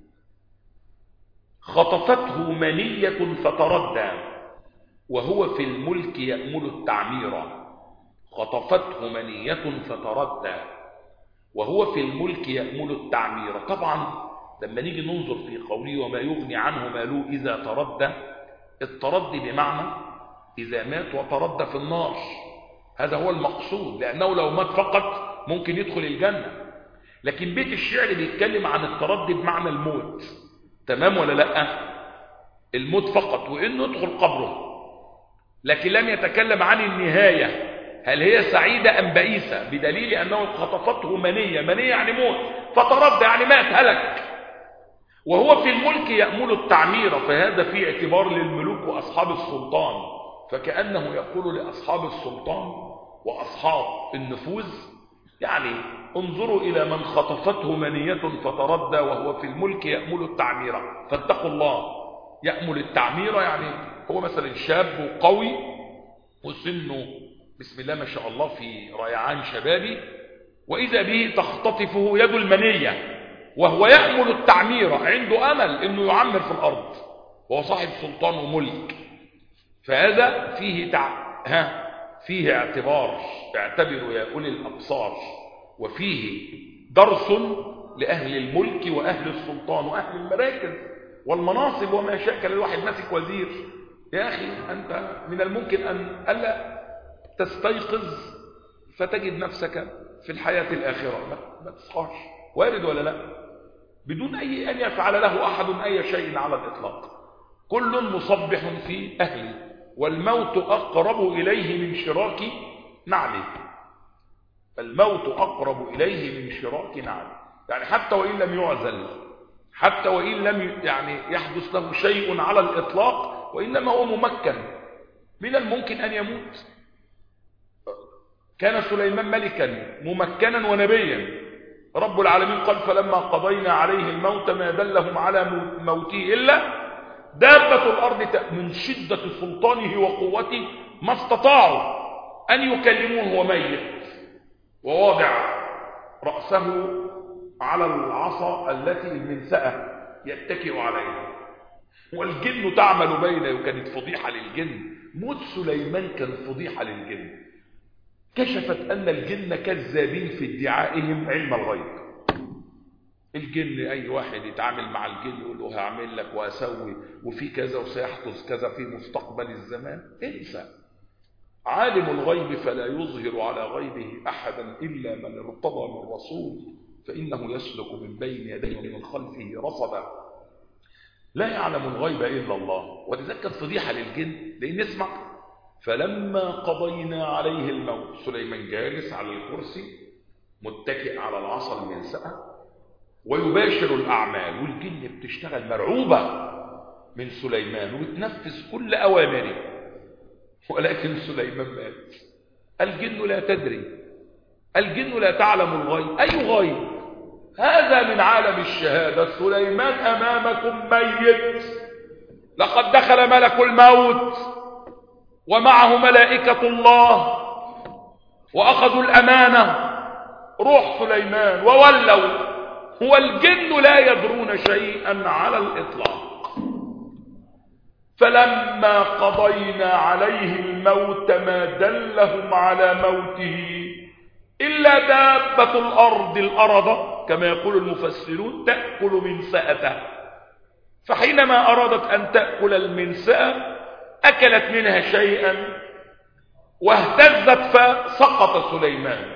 خطفته منية فتردى وهو في الملك يأمل التعمير. خطفته منية فتردى وهو في الملك يأمل التعمير. طبعا لما نيجي ننظر في قوله وما يغني عنه ماله إذا تردى، التردي بمعنى إذا مات وتردى في النار، هذا هو المقصود، لأنه لو مات فقط ممكن يدخل الجنة. لكن بيت الشعر بيتكلم عن التردي بمعنى الموت. تمام ولا لا؟ الموت فقط، وإنه يدخل قبره، لكن لم يتكلم عن النهاية هل هي سعيدة أم بئيسة، بدليل أنه خطفته منية يعني موت، فتردى يعني مات هلك. وهو في الملك يأمل التعمير، فهذا فيه اعتبار للملوك وأصحاب السلطان، فكأنه يقول لأصحاب السلطان وأصحاب النفوذ يعني انظروا إلى من خطفته منية فتردى وهو في الملك يأمل التعمير، فاتقوا الله. يأمل التعمير يعني هو مثلا شاب وقوي وسنه بسم الله ما شاء الله في ريعان شبابي، وإذا به تختطفه يد المنية وهو يأمل التعمير، عنده أمل أنه يعمر في الأرض وهو صاحب سلطان وملك. فهذا فيه اعتبار، اعتبروا يا أولي الأبصار، وفيه درس لأهل الملك وأهل السلطان وأهل المراكز والمناصب وما شاكل. الواحد ماسك وزير، يا أخي أنت من الممكن أن ألا تستيقظ فتجد نفسك في الحياة الآخرة، ما تصحاش، وارد ولا لا؟ بدون أن يفعل له أحد أي شيء على الإطلاق. كل مصبح في أهله والموت أقرب إليه من شراك نعله. الموت أقرب إليه من شراك نعله، يعني حتى وإن لم يعزل، حتى وإن لم يعني يحدث له شيء على الإطلاق، وإنما هو ممكن. من الممكن أن يموت. كان سليمان ملكا ممكنا ونبيا. رب العالمين قال فلما قضينا عليه الموت ما دلهم على موته إلا دابة الأرض من شدة سلطانه وقوته ما استطاعوا أن يكلموه وهو ميت وواضع رأسه على العصا التي المنسأة يتكئ عليها، والجن تعمل بينه. وكانت فضيحة للجن. موت سليمان كان فضيحة للجن. كشفت أن الجن كذابين في ادعائهم علم الغيب. الجن أي واحد يتعامل مع الجن يقول له هعمل لك وأسوي وفي كذا وسيحدث كذا في مستقبل الزمان. انسى. عالم الغيب فلا يظهر على غيبه أحدا إلا من ارتضى من رسول فإنه يسلك من بين يديه ومن خلفه رصدا. لا يعلم الغيب إلا الله. ولذلك كانت فضيحة للجن. لأن اسمع، فلما قضينا عليه الموت، سليمان جالس على الكرسي متكئ على العصا المنسأة ويباشر الأعمال، والجن بتشتغل مرعوبة من سليمان وبتنفذ كل أوامره. ولكن سليمان مات. الجن لا تدري، الجن لا تعلم الغيب. أي غيب؟ هذا من عالم الشهادة. سليمان أمامكم ميت. لقد دخل ملك الموت ومعه ملائكة الله وأخذوا الأمانة روح سليمان وولوا، والجن لا يدرون شيئا على الإطلاق. فلما قضينا عليه الموت ما دلهم على موته إلا دابة الأرض الأرض كما يقول المفسرون تأكل منسأته. فحينما أرادت أن تأكل المنسأة أكلت منها شيئا واهتزت فسقط سليمان.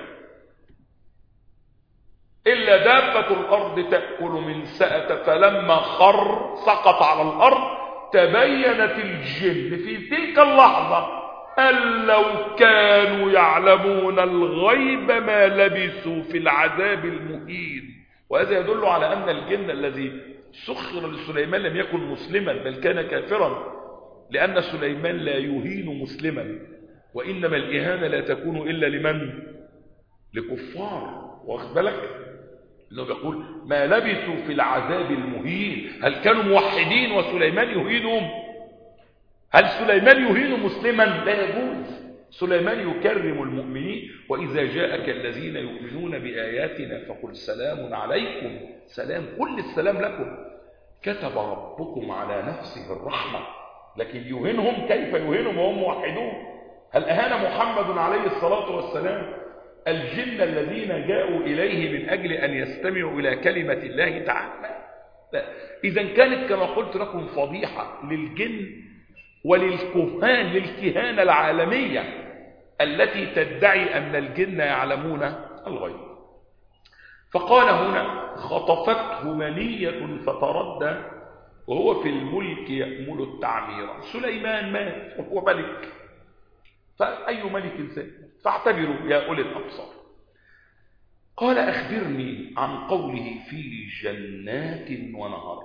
إلا دابة الأرض تأكل منسأته فلما خر سقط على الأرض تبينت الجن في تلك اللحظة أن لو كانوا يعلمون الغيب ما لبثوا في العذاب المهين. وهذا يدل على أن الجن الذي سخر لسليمان لم يكن مسلما بل كان كافرا، لأن سليمان لا يهين مسلما، وإنما الإهانة لا تكون إلا لمن؟ لكفار. واخد بالك؟ إنه يقول ما لبثوا في العذاب المهين. هل كانوا موحدين وسليمان يهينهم؟ هل سليمان يهين مسلما؟ لا يجوز. سليمان يكرم المؤمنين. وإذا جاءك الذين يؤمنون بآياتنا فقل سلام عليكم. سلام، كل السلام لكم. كتب ربكم على نفسه الرحمة. لكن يهينهم؟ كيف يهينهم وهم موحدون؟ هل أهان محمد عليه الصلاة والسلام الجن الذين جاءوا إليه من أجل أن يستمعوا إلى كلمة الله تعالى؟ إذا كانت كما قلت لكم فضيحة للجن وللكهان، للكهانة العالمية التي تدعي أن الجن يعلمون الغيب. فقال هنا خطفته منية فتردى وهو في الملك يأمل التعمير. سليمان مات وهو ملك، فأي ملك زي؟ فاعتبروا يا أولي الأبصار. قال أخبرني عن قوله في جنات ونهر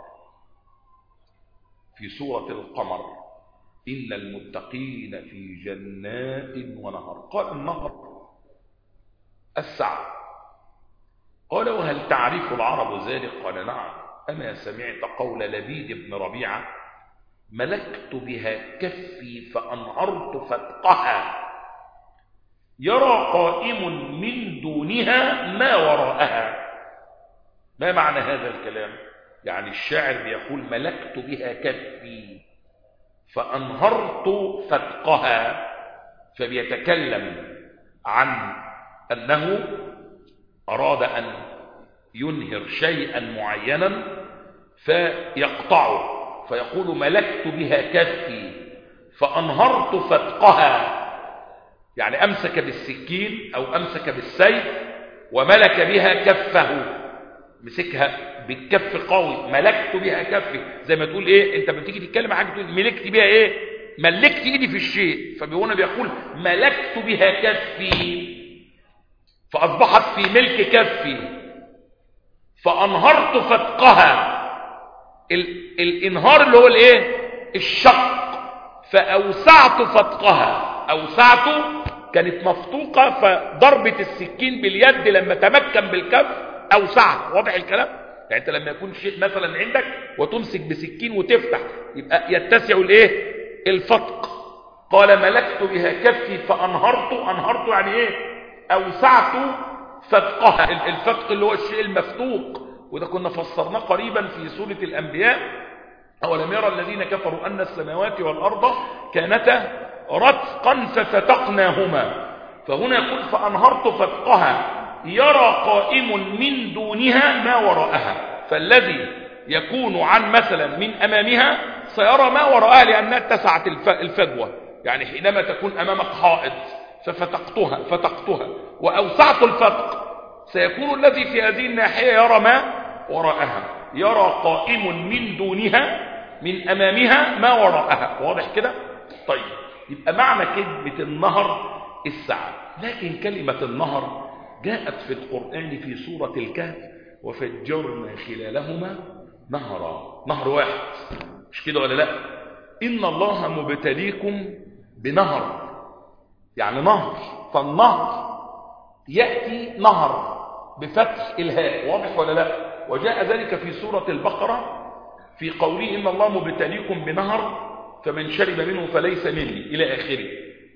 في سورة القمر إن المتقين في جنات ونهر. قال النهر السعة. قال وهل تعرف العرب ذلك؟ قال نعم. أما سمعت قول لبيد بن ربيعة ملكت بها كفي فأنهرت فتقها يرى قائم من دونها ما وراءها. ما معنى هذا الكلام؟ يعني الشاعر بيقول ملكت بها كفي فأنهرت فتقها، فبيتكلم عن أنه أراد أن ينهر شيئا معينا فيقطعه، فيقول ملكت بها كفي فأنهرت فتقها، يعني أمسك بالسكين أو أمسك بالسيف وملك بها كفه، مسكها بالكف قوي. ملكت بها كفي زي ما تقول إيه، أنت بتيجي تتكلم عن حاجة تقول ملكت بها إيه؟ ملكت إيدي في الشيء. فبيقول ملكت بها كفي فأصبحت في ملك كفي فأنهرت فتقها، الانهار اللي هو الايه؟ الشق. فاوسعت فتقها، اوسعت كانت مفتوقه، فضربه السكين باليد لما تمكن بالكف اوسعها. واضح الكلام؟ يعني انت لما يكون شيء مثلا عندك وتمسك بسكين وتفتح، يبقى يتسع الايه؟ الفتق. قال ملكت بها كفي فانهرت. انهرت يعني ايه؟ اوسعت فتقها. الفتق اللي هو الشيء المفتوق، وده كنا فسرناه قريبا في سورة الأنبياء. أولم يرى الذين كفروا أن السماوات والأرض كانتا رتقا ففتقناهما. فهنا يقول فأنهرت فتقها يرى قائم من دونها ما وراءها. فالذي يكون عن مثلا من أمامها سيرى ما وراءها لأنها اتسعت الفجوة. يعني حينما تكون أمامك حائط فتقتها وأوسعت الفتق، سيكون الذي في هذه الناحية يرى ما وراءها. يرى قائم من دونها من أمامها ما وراءها. واضح كده؟ طيب، يبقى معنى كلمة النهر السعة. لكن كلمة النهر جاءت في القرآن في سورة الكهف وفجرنا خلالهما نهرا. نهر واحد، مش كده ولا لا؟ إن الله مبتليكم بنهر، يعني نهر. فالنهر يأتي نهر بفتح الهاء. واضح ولا لا؟ وجاء ذلك في سورة البقرة في قوله إن الله مبتليكم بنهر فمن شرب منه فليس مني إلى آخره.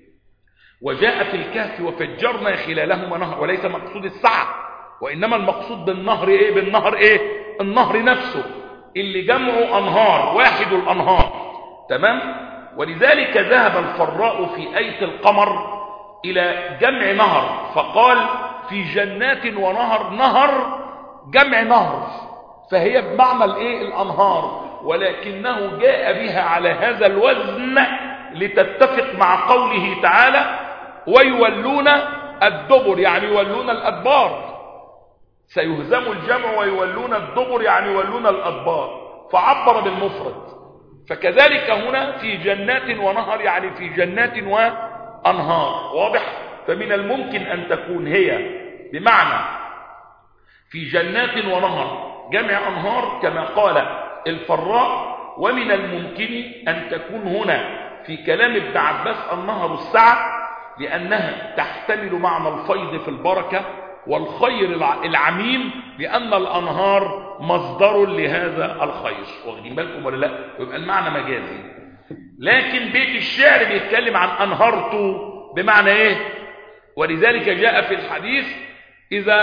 وجاء في الكهف وفجرنا خلالهما نهر، وليس مقصود السعة، وإنما المقصود بالنهر إيه؟ بالنهر إيه؟ النهر نفسه اللي جمعه أنهار، واحد الأنهار. تمام؟ ولذلك ذهب الفراء في آية القمر إلى جمع نهر، فقال في جنات ونهر. نهر جمع نهر، فهي بمعنى الايه؟ الانهار، ولكنه جاء بها على هذا الوزن لتتفق مع قوله تعالى ويولون الدبر، يعني يولون الادبار. سيهزم الجمع ويولون الدبر، يعني يولون الادبار، فعبر بالمفرد. فكذلك هنا في جنات ونهر، يعني في جنات وانهار. واضح؟ فمن الممكن ان تكون هي بمعنى في جنات ونهر جمع أنهار كما قال الفراء، ومن الممكن أن تكون هنا في كلام ابن عباس النهر السعة، لأنها تحتمل معنى الفيض في البركة والخير العميم، لأن الأنهار مصدر لهذا الخير. واخدين بالكم ولا لا؟ يبقى المعنى مجازي. لكن بيت الشعر بيتكلم عن أنهرت بمعنى إيه؟ ولذلك جاء في الحديث إذا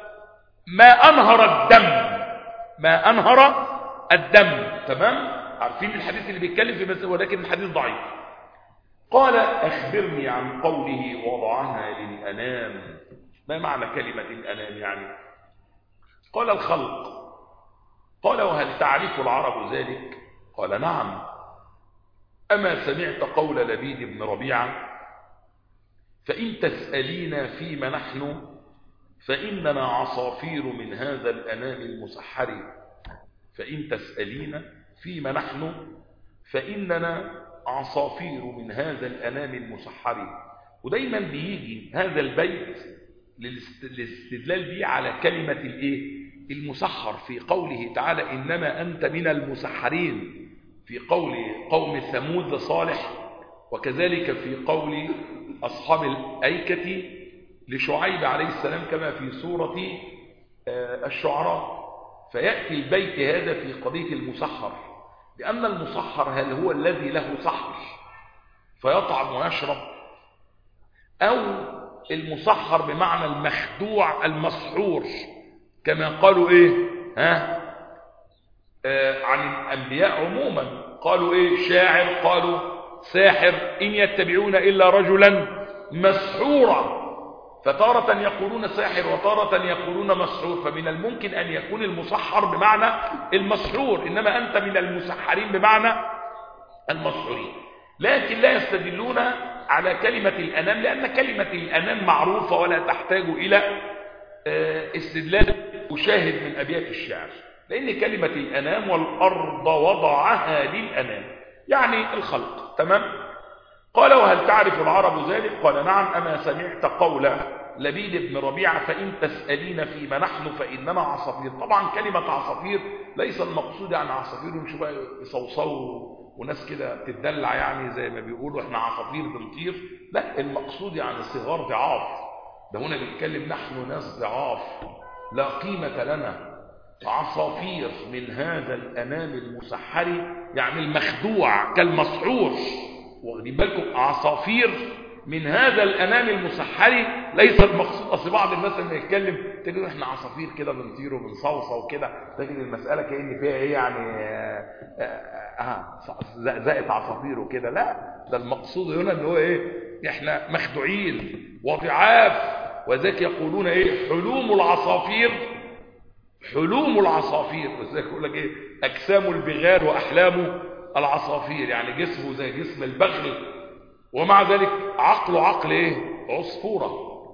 ما أنهر الدم، ما أنهر الدم. تمام؟ عارفين الحديث اللي بيتكلم في مسألة، ولكن الحديث ضعيف. قال أخبرني عن قوله وضعها للأنام. ما معنى كلمة الأنام يعني؟ قال الخلق. قال وهل تعرف العرب ذلك؟ قال نعم. أما سمعت قول لبيد بن ربيعة فإن تسألين فيما نحن فإننا عصافير من هذا الأنام المسحر. فإن تسألين فيما نحن فإننا عصافير من هذا الأنام المسحر. ودايما بيجي هذا البيت للاستدلال به على كلمة الايه؟ المسحر، في قوله تعالى إنما أنت من المسحرين، في قول قوم ثمود صالح، وكذلك في قول أصحاب الأيكة لشعيب عليه السلام كما في سورة الشعراء. فيأتي البيت هذا في قضية المسحر، لأن المسحر هل هو الذي له سحر فيطعم ويشرب، أو المسحر بمعنى المخدوع المسحور كما قالوا إيه عن الأنبياء عموما؟ قالوا إيه؟ شاعر، قالوا ساحر، إن يتبعون إلا رجلا مسحورا. فتارة يقولون ساحر وتارة يقولون مسحور. فمن الممكن أن يكون المسحر بمعنى المسحور، إنما أنت من المسحرين بمعنى المسحورين. لكن لا يستدلون على كلمة الأنام، لأن كلمة الأنام معروفة ولا تحتاج إلى استدلال مشاهد من أبيات الشعر، لأن كلمة الأنام والأرض وضعها للأنام يعني الخلق. تمام؟ قال وهل تعرف العرب ذلك؟ قال نعم. أما سمعت قول لبيد بن ربيعة فإن تسألين فيما نحن فإننا عصافير. طبعا كلمة عصافير ليس المقصود يعني عصافير ونشوف يصوصوا وناس كده بتدلع يعني زي ما بيقولوا احنا عصافير بنطير، لا، المقصود يعني صغار ضعاف. ده هنا بيتكلم نحن ناس ضعاف لا قيمة لنا، عصافير من هذا الأنام المسحر، يعني المخدوع كالمسحور. واخدين بالكم؟ عصافير من هذا الأنام المسحر ليس المقصود. أصل بعض الناس لما يتكلم تجد احنا عصافير كده بنطير وبنصوصة وكده، تجد المسألة كأن فيها ايه يعني زقت عصافير وكده. لا، ده المقصود هنا ان هو ايه، احنا مخدوعين وضعاف. وذاك يقولون ايه، حلوم العصافير، حلوم العصافير. وذاك يقول لك ايه، اجسام البغال واحلام العصافير، يعني جسمه زي جسم البغل ومع ذلك عقله عقل ايه، عصفورة.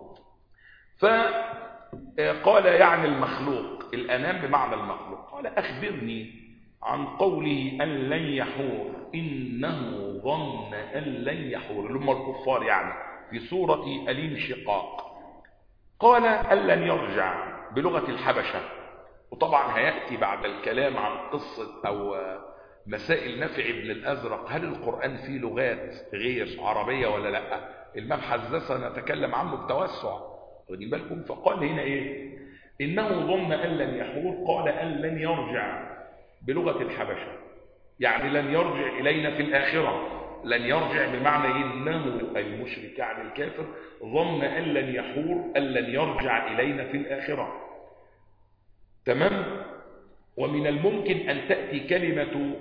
فقال يعني المخلوق، الانام بمعنى المخلوق. قال اخبرني عن قوله ان لن يحور، انه ظن ان لن يحور، اللي هم الكفار يعني، في سورة الانشقاق. قال ان لن يرجع بلغة الحبشة. وطبعا هيأتي بعد الكلام عن قصة أو مسائل نافع بن الأزرق، هل القرآن فيه لغات غير عربية ولا لا؟ المبحث ده سنتكلم عنه بتوسع، واخدين بالكم؟ فقال هنا إيه، إنه ظن أن لن يحور، قال أن لن يرجع بلغة الحبشة، يعني لن يرجع إلينا في الآخرة. لن يرجع بمعنى إنه المشرك يعني الكافر ظن أن لن يحور، أن لن يرجع إلينا في الآخرة. تمام؟ ومن الممكن أن تأتي كلمة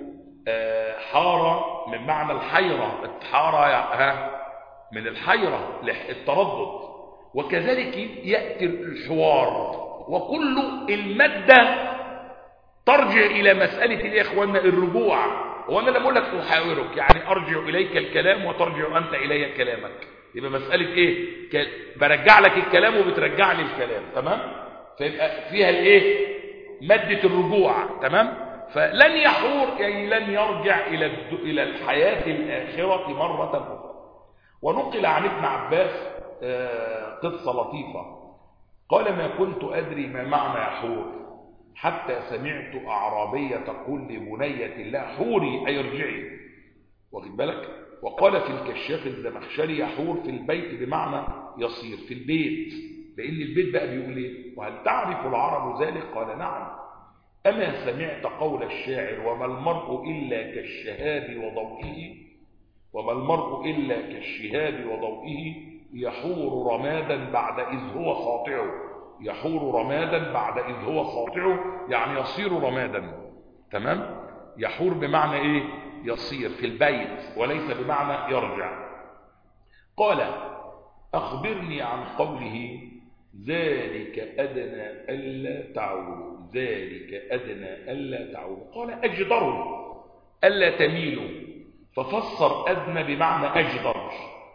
حارة من معنى الحيرة، الحارة من الحيرة التردد، وكذلك يأتي الحوار، وكل المادة ترجع إلى مسألة يا إخواننا الرجوع. وأنا لما أقول لك أحاورك يعني أرجع إليك الكلام وترجع أنت إلي كلامك، يبقى مسألة إيه، برجع لك الكلام وبترجع لي الكلام. تمام؟ فيبقى فيها الإيه، مادة الرجوع. تمام؟ فلن يحور يعني لن يرجع إلى الحياة الآخرة مرة أخرى. ونقل عن ابن عباس قصة لطيفة، قال ما كنت أدري ما معنى يحور حتى سمعت أعرابية تقول لبنية الله حوري أي ارجعي، واخد بالك؟ وقال في الكشاف الزمخشري يحور في البيت بمعنى يصير في البيت، لأن البيت بقى بيقول ايه، وهل تعرف العرب ذلك؟ قال نعم. أما سمعت قول الشاعر وما المرء إلا كالشهاب وضوئه، وما المرء إلا كالشهاب وضوئه يحور رمادا بعد إذ هو ساطعه، يحور رمادا بعد إذ هو ساطعه يعني يصير رمادا. تمام؟ يحور بمعنى إيه، يصير في البيت، وليس بمعنى يرجع. قال أخبرني عن قوله ذلك أدنى ألا تعولوا، ذلك أدنى ألا تعولوا. قال أجدروا ألا تميلوا، ففسر أدنى بمعنى أجدر،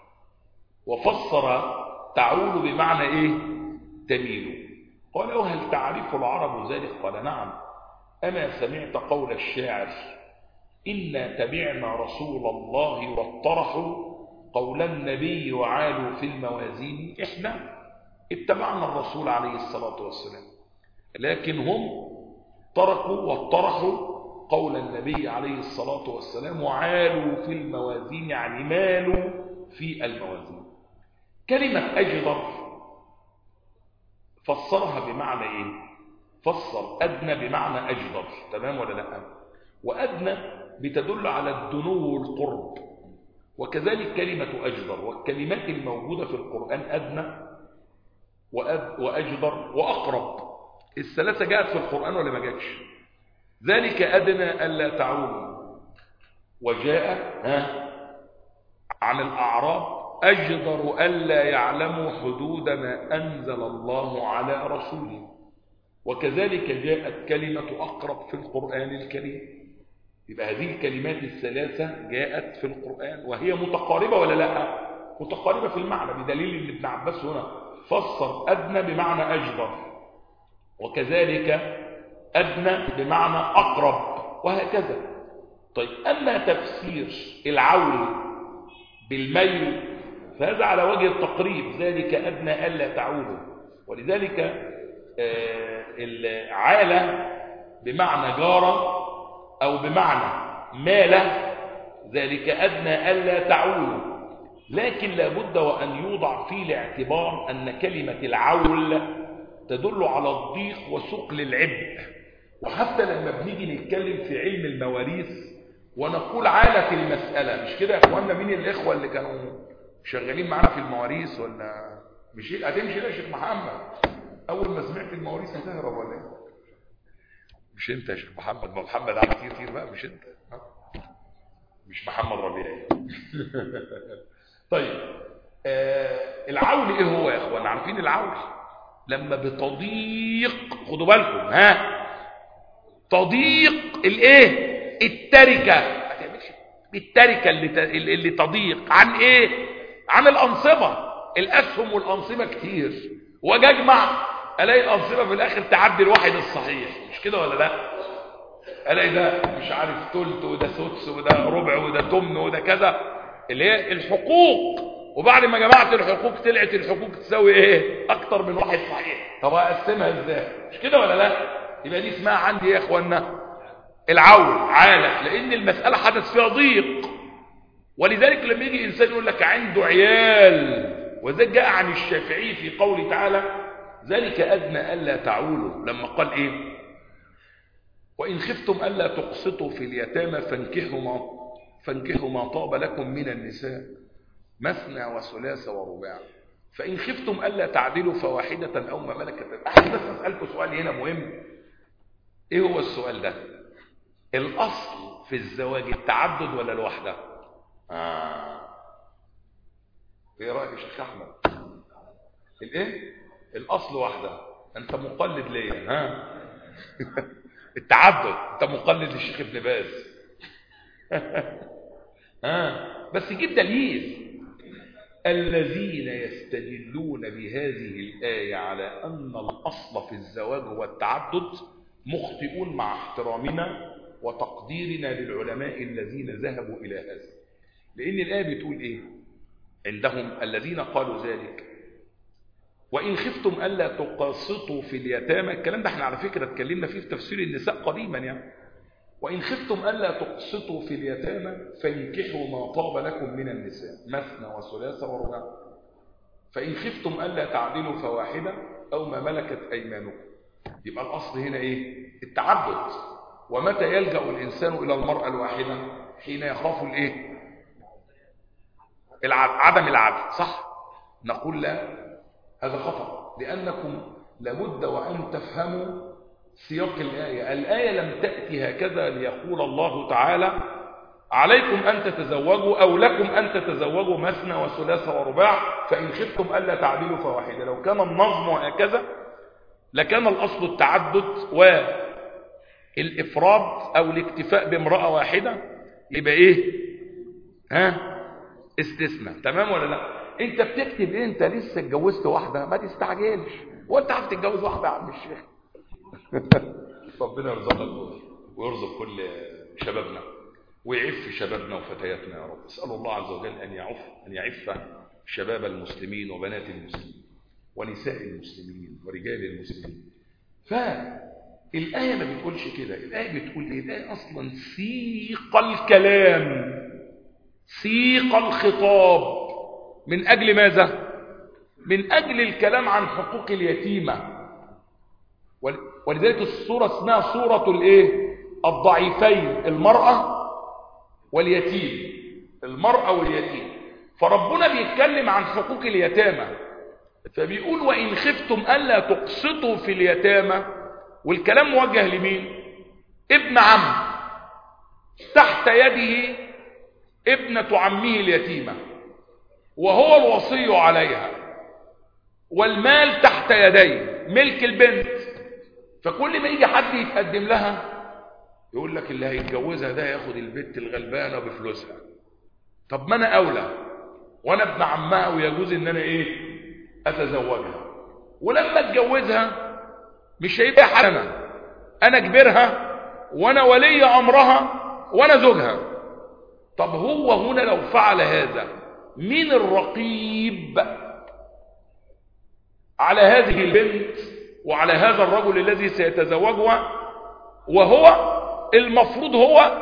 وفسر تعول بمعنى إيه، تميلوا. قال وهل تعرف العرب ذلك؟ قال نعم. أما سمعت قول الشاعر إنا تبعنا رسول الله واطرحوا قول النبي وعالوا في الموازين. إحنا اتبعنا الرسول عليه الصلاة والسلام، لكن هم تركوا واطرحوا قول النبي عليه الصلاة والسلام وعالوا في الموازين، يعني مالوا في الموازين. كلمة أجدر فسرها بمعنى إيه؟ فسر أدنى بمعنى أجدر. تمام ولا لا؟ وأدنى بتدل على الدنو والقرب، وكذلك كلمة أجدر. والكلمات الموجودة في القرآن أدنى وأجدر وأقرب، الثلاثة جاءت في القرآن ولا ما جاتش؟ ذلك أدنى ألا تعولوا، وجاء عن الأعراب أجدر ألا يعلموا حدود ما أنزل الله على رسوله. وكذلك جاءت كلمة أقرب في القرآن الكريم. يبقى هذه الكلمات الثلاثة جاءت في القرآن وهي متقاربة ولا لا؟ متقاربة في المعنى، بدليل أن ابن عباس هنا فسر أدنى بمعنى أجدر، وكذلك أدنى بمعنى أقرب، وهكذا. طيب أما تفسير العول بالميل فهذا على وجه التقريب، ذلك أدنى ألا تعولوا. ولذلك العالة بمعنى جارة أو بمعنى مالة، ذلك أدنى ألا تعولوا. لكن لابد وأن يوضع في الاعتبار أن كلمة العول تدل على الضيق وثقل العبء. وحتى لما بنيجي نتكلم في علم المواريث ونقول عالة المسألة، مش كده يا اخوانا؟ مين الإخوة اللي كانوا شغالين معانا في المواريث؟ ولا مش هتمشي يا شيخ محمد؟ أول ما سمعت المواريث هتهرب ولا ايه؟ مش انت يا شيخ محمد؟ ما محمد عم كتير بقى، مش انت، مش محمد ربيعي. طيب العول ايه هو يا اخوانا؟ عارفين العول لما بتضيق، خدوا بالكم، تضيق الايه؟ التركه. ما تعملش التركه اللي تضيق عن ايه؟ عن الانصبه. الاسهم والانصبه كتير، واجي اجمع الاقي الانصبه في الاخر تعدي الواحد الصحيح، مش كده ولا لا؟ الاقي ده مش عارف تلت وده سدس وده ربع وده تمن وده كذا، اللي هي الحقوق. وبعد ما جمعت الحقوق طلعت الحقوق تساوي ايه؟ اكتر من واحد صحيح. طب اقسمها ازاي؟ مش كده ولا لا؟ يبقى دي اسمها عندي ايه يا اخوانا؟ العول، عالة، لان المسألة حدث فيها ضيق. ولذلك لما يجي انسان يقول لك عنده عيال، وذا جاء عن الشافعي في قوله تعالى ذلك ادنى الا تعولوا، لما قال ايه؟ وان خفتم الا تقسطوا في اليتامى فانكحوا ما طاب لكم من النساء مثنى وثلاث ورباع فإن خفتم ألا تعدلوا فواحدة أو ما ملكت. أحد بس أسألكم سؤال هنا مهم. إيه هو السؤال ده؟ الأصل في الزواج التعدد ولا الوحدة؟ إيه رأيك يا شيخ أحمد؟ الإيه؟ الأصل وحدة. أنت مقلد ليا، التعدد أنت مقلد للشيخ ابن باز. بس جيب دليل. الذين يستدلون بهذه الآية على أن الأصل في الزواج هو التعدد مخطئون مع احترامنا وتقديرنا للعلماء الذين ذهبوا إلى هذا. لأن الآية بتقول إيه عندهم؟ الذين قالوا ذلك وإن خفتم ألا تقسطوا في اليتامى. الكلام ده احنا على فكرة اتكلمنا فيه في تفسير النساء قديما يعني. وإن خفتم ألا تقسطوا في اليتامى فانكحوا ما طاب لكم من النساء مثنى وثلاث ورباع فإن خفتم ألا تعدلوا فواحدة أو ما ملكت أيمانكم. يبقى الأصل هنا إيه؟ التعدد. ومتى يلجأ الإنسان إلى المرأة الواحدة؟ حين يخاف الإيه؟ عدم العدل، صح؟ نقول لا، هذا خطأ، لأنكم لابد وأن تفهموا سياق الآية. الآية لم تأتي هكذا ليقول الله تعالى عليكم أن تتزوجوا أو لكم أن تتزوجوا مثنى وثلاث ورباع فإن خفتم ألا تعدلوا فواحدة. لو كان النظم هكذا لكان الأصل التعدد والإفراد أو الاكتفاء بامرأة واحدة، يبقى إيه؟ استثناء. تمام ولا لا؟ أنت بتكتب إيه؟ أنت لسه اتجوزت واحدة، ما تستعجلش. وأنت عارف تتجوز واحدة يا عم الشيخ؟ ربنا يرزقك ويرزق كل شبابنا ويعف شبابنا وفتياتنا يا رب. اسال الله عز وجل ان يعف شباب المسلمين وبنات المسلمين ونساء المسلمين ورجال المسلمين. فالايه ما بتقولش كده. الايه بتقول ايه؟ الايه اصلا سيق الكلام، سيق الخطاب. من اجل ماذا؟ من اجل الكلام عن حقوق اليتيمه. ولذلك السورة اسمها سورة الايه؟ الضعيفين، المرأة واليتيم. المرأة واليتيم. فربنا بيتكلم عن حقوق اليتامى، فبيقول وإن خفتم ألا تقسطوا في اليتامى. والكلام موجه لمين؟ ابن عم تحت يده ابنة عمه اليتيمة وهو الوصي عليها، والمال تحت يديه ملك البنت. فكل ما يجي حد يتقدم لها يقول لك اللي هيتجوزها ده ياخد البنت الغلبانه بفلوسها. طب ما انا اولى وانا ابن عمها ويجوز ان انا ايه؟ اتزوجها. ولما اتجوزها مش هيبقى حاجه، انا كبرها وانا ولي امرها وانا زوجها. طب هو هنا لو فعل هذا مين الرقيب على هذه البنت وعلى هذا الرجل الذي سيتزوجها، وهو المفروض هو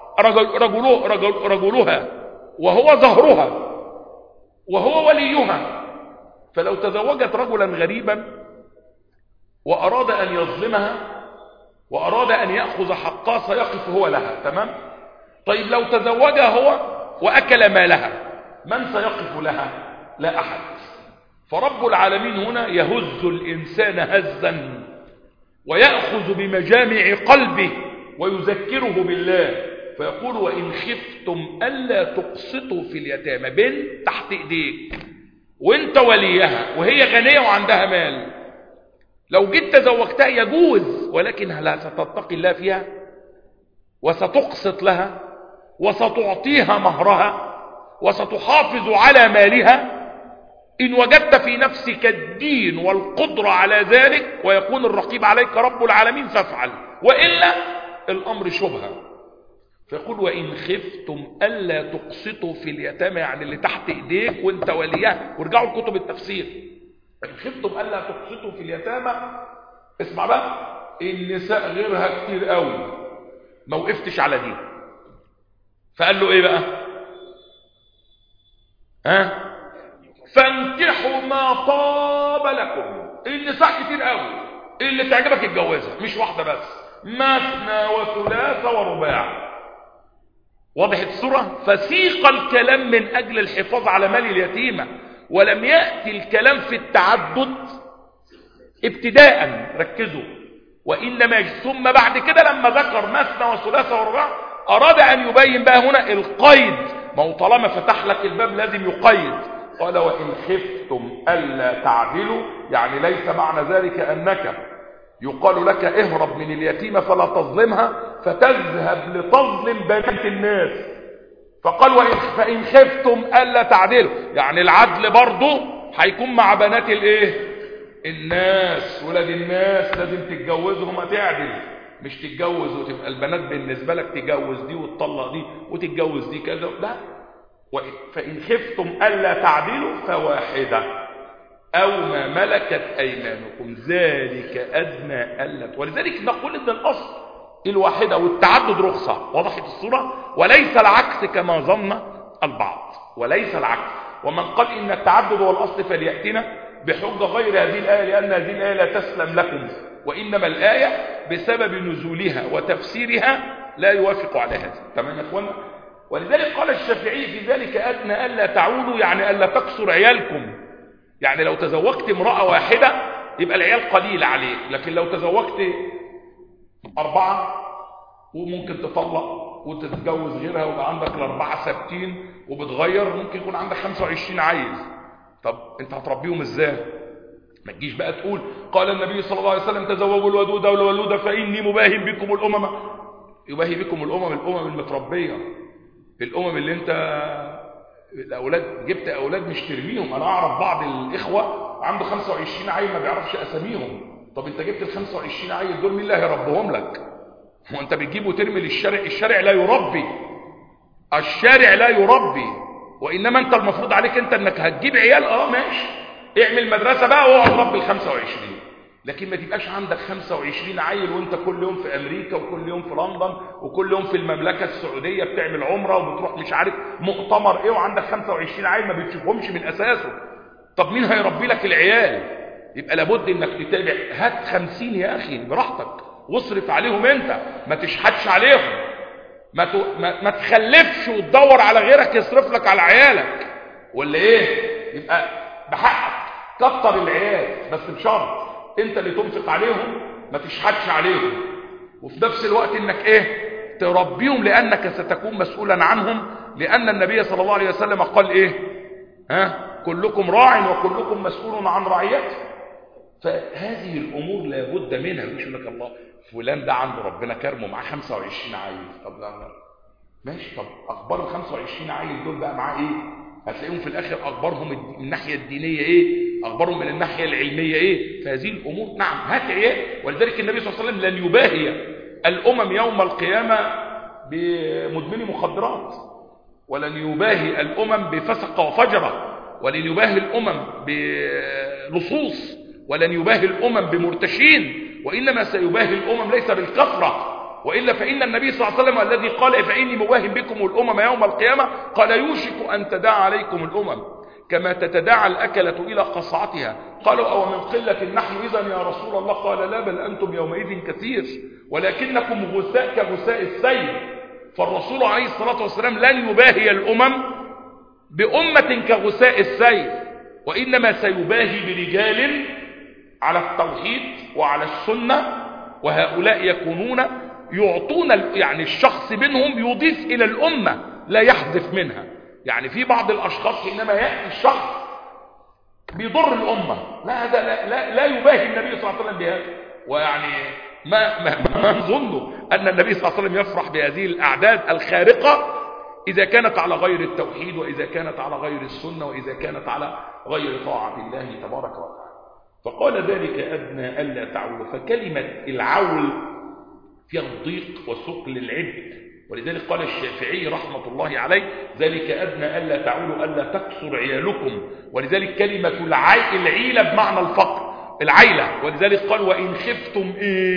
رجلها وهو ظهرها وهو وليها. فلو تزوجت رجلا غريبا وأراد أن يظلمها وأراد أن يأخذ حقها سيقف هو لها، تمام؟ طيب لو تزوجها هو وأكل مالها، من سيقف لها؟ لا أحد. فرب العالمين هنا يهز الإنسان هزا ويأخذ بمجامع قلبه ويذكره بالله، فيقول وإن خفتم ألا تقسطوا في اليتامى، بنت تحت إيديك وانت وليها وهي غنية وعندها مال، لو جيت تزوجتها يجوز، ولكن هل ستتقي الله فيها وستقسط لها وستعطيها مهرها وستحافظ على مالها؟ إن وجدت في نفسك الدين والقدرة على ذلك ويكون الرقيب عليك رب العالمين فافعل، وإلا الأمر شبهة. فيقول وإن خفتم ألا تقسطوا في اليتامى، يعني اللي تحت إيديك وانت وليها، وارجعوا لكتب التفسير. إن خفتم ألا تقسطوا في اليتامى، اسمع بقى، النساء غيرها كتير قوي، ما وقفتش على دي، فقال له ايه بقى؟ فانكحوا ما طاب لكم. النساء كتير قوي، اللي تعجبك اتجوزها، مش واحده بس، مثنى وثلاث ورباع. وضحت الصوره؟ فسيق الكلام من اجل الحفاظ على مال اليتيمه، ولم ياتي الكلام في التعدد ابتداء، ركزوا، وانما ثم بعد كده لما ذكر مثنى وثلاث ورباع اراد ان يبين بقى هنا القيد. ما هو طالما فتح لك الباب لازم يقيد. قال وإن خفتم ألا تعدلوا، يعني ليس معنى ذلك أنك يقال لك اهرب من اليتيمة فلا تظلمها فتذهب لتظلم بنات الناس. فقال فإن خفتم ألا تعدلوا، يعني العدل برضه هيكون مع بنات الناس، ولاد الناس لازم تتجوزهم وتعدل، مش تتجوز وتبقى البنات بالنسبة لك تتجوز دي وتطلق دي وتتجوز دي كذا، لا. فإن خفتم ألا تعدلوا فواحدة أو ما ملكت أيمانكم ذلك أدنى ألا. ولذلك نقول إن الأصل الواحدة والتعدد رخصة. وضحت الصورة؟ وليس العكس كما ظن البعض، وليس العكس. ومن قال إن التعدد هو الأصل فليأتنا بحجة غير هذه الآية، لأن هذه الآية لا تسلم لكم، وإنما الآية بسبب نزولها وتفسيرها لا يوافق على هذا. تمام يا إخوانا؟ ولذلك قال الشافعي في ذلك أدنى ألا تعودوا، يعني ألا تكسر عيالكم. يعني لو تزوجت امرأة واحدة يبقى العيال قليل عليك، لكن لو تزوجت 4 وممكن تطلق وتتجوز غيرها ويبقى عندك ال4 ثابتين وبتغير، ممكن يكون عندك 25 عيل. طب انت هتربيهم ازاي؟ ما تجيش بقى تقول قال النبي صلى الله عليه وسلم تزوجوا الودود والولود فإني مباهي بكم الأمم. يباهي بكم الأمم المتربية، الأمم اللي انت الأولاد جبت أولاد مش ترميهم. أنا أعرف بعض الإخوة عنده 25 عيل ما بيعرفش أساميهم. طب انت جبت ال25 عيل دول مين اللي هيربهم لك؟ هو انت بتجيب وترمي للشارع؟ الشارع لا يربي، الشارع لا يربي. وإنما انت المفروض عليك انت انك هتجيب عيال، ماشي، اعمل مدرسة بقى واقعد ربي ال25، لكن ما تبقاش عندك 25 عيل وانت كل يوم في امريكا وكل يوم في لندن وكل يوم في المملكة السعودية بتعمل عمرة وبتروح مش عارف مؤتمر ايه وعندك 25 عيل ما بتشوفهمش من اساسه. طب مين هيربي لك العيال؟ يبقى لابد انك تتابع. هات 50 يا اخي براحتك واصرف عليهم انت، ما تشحتش عليهم، ما تخلفش وتدور على غيرك يصرف لك على عيالك ولا ايه؟ يبقى بحقك كتر العيال، بس بشرط انت اللي تنفق عليهم، ما تشحتش عليهم، وفي نفس الوقت انك تربيهم، لانك ستكون مسؤولا عنهم، لان النبي صلى الله عليه وسلم قال كلكم راع وكلكم مسؤول عن رعيته. فهذه الامور لابد منها. مش يقول لك الله فلان ده عنده ربنا كرمه معاه 25 عيل، طب لا ماشي، طب اخبار ال25 عيل دول بقى معاه ايه؟ هتلاقيهم في الاخر اخبارهم من الناحيه الدينيه ايه، اخبارهم من الناحيه العلميه ايه. فهذه الامور نعم هات عيال. ولذلك النبي صلى الله عليه وسلم لن يباهي الامم يوم القيامه بمدمني مخدرات، ولن يباهي الأمم بفسق وفجرة، ولن يباهي الأمم بلصوص، ولن يباهي الأمم بمرتشين، وإنما سيباهي الأمم ليس بالكثرة. وإلا فإن النبي صلى الله عليه وسلم الذي قال فإني مباهي بكم الأمم يوم القيامة قال يوشك أن تداعى عليكم الأمم كما تتداعى الأكلة إلى قصعتها. قالوا أو من قلة نحن إذن يا رسول الله؟ قال لا، بل أنتم يومئذ كثير ولكنكم غثاء كغثاء السيل. فالرسول عليه الصلاة والسلام لن يباهي الأمم بأمة كغثاء السيل، وإنما سيباهي برجال على التوحيد وعلى السنة، وهؤلاء يكونون يعطون يعني الشخص منهم يضيف إلى الأمة لا يحذف منها. يعني في بعض الأشخاص حينما يأتي الشخص بيضر الأمة، لا هذا لا يباهي النبي صلى الله عليه وسلم بهذا. ويعني ما نظن أن النبي صلى الله عليه وسلم يفرح بهذه الأعداد الخارقة إذا كانت على غير التوحيد، وإذا كانت على غير السنة، وإذا كانت على غير طاعة الله تبارك وتعالى. فقال ذلك أدنى ألا تعول. فكلمة العول فيها الضيق وثقل العبء، ولذلك قال الشافعي رحمة الله عليه ذلك أدنى ألا تعولوا ألا تكثر عيالكم. ولذلك كلمة العيلة بمعنى الفقر، العيلة. ولذلك قال وإن خفتم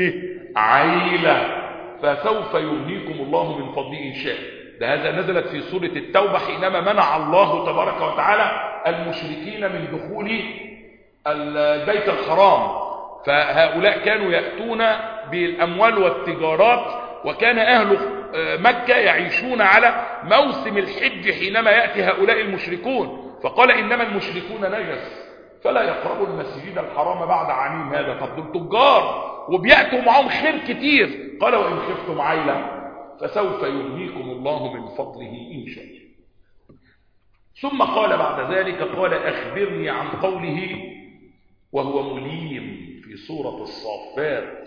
عيلة فسوف يغنيكم الله من فضله إن شاء. هذا نزلت في سورة التوبة حينما منع الله تبارك وتعالى المشركين من دخول البيت الحرام، فهؤلاء كانوا يأتون بالأموال والتجارات، وكان أهل مكة يعيشون على موسم الحج حينما يأتي هؤلاء المشركون، فقال إنما المشركون نجس فلا يقربوا المسجد الحرام بعد عامهم هذا. طب دول تجار وبيأتوا معهم خير كتير. قال وإن خفتم عيلة فسوف يغنيكم الله من فضله إن شاء. ثم قال بعد ذلك قال أخبرني عن قوله وهو مليم في سورة الصافات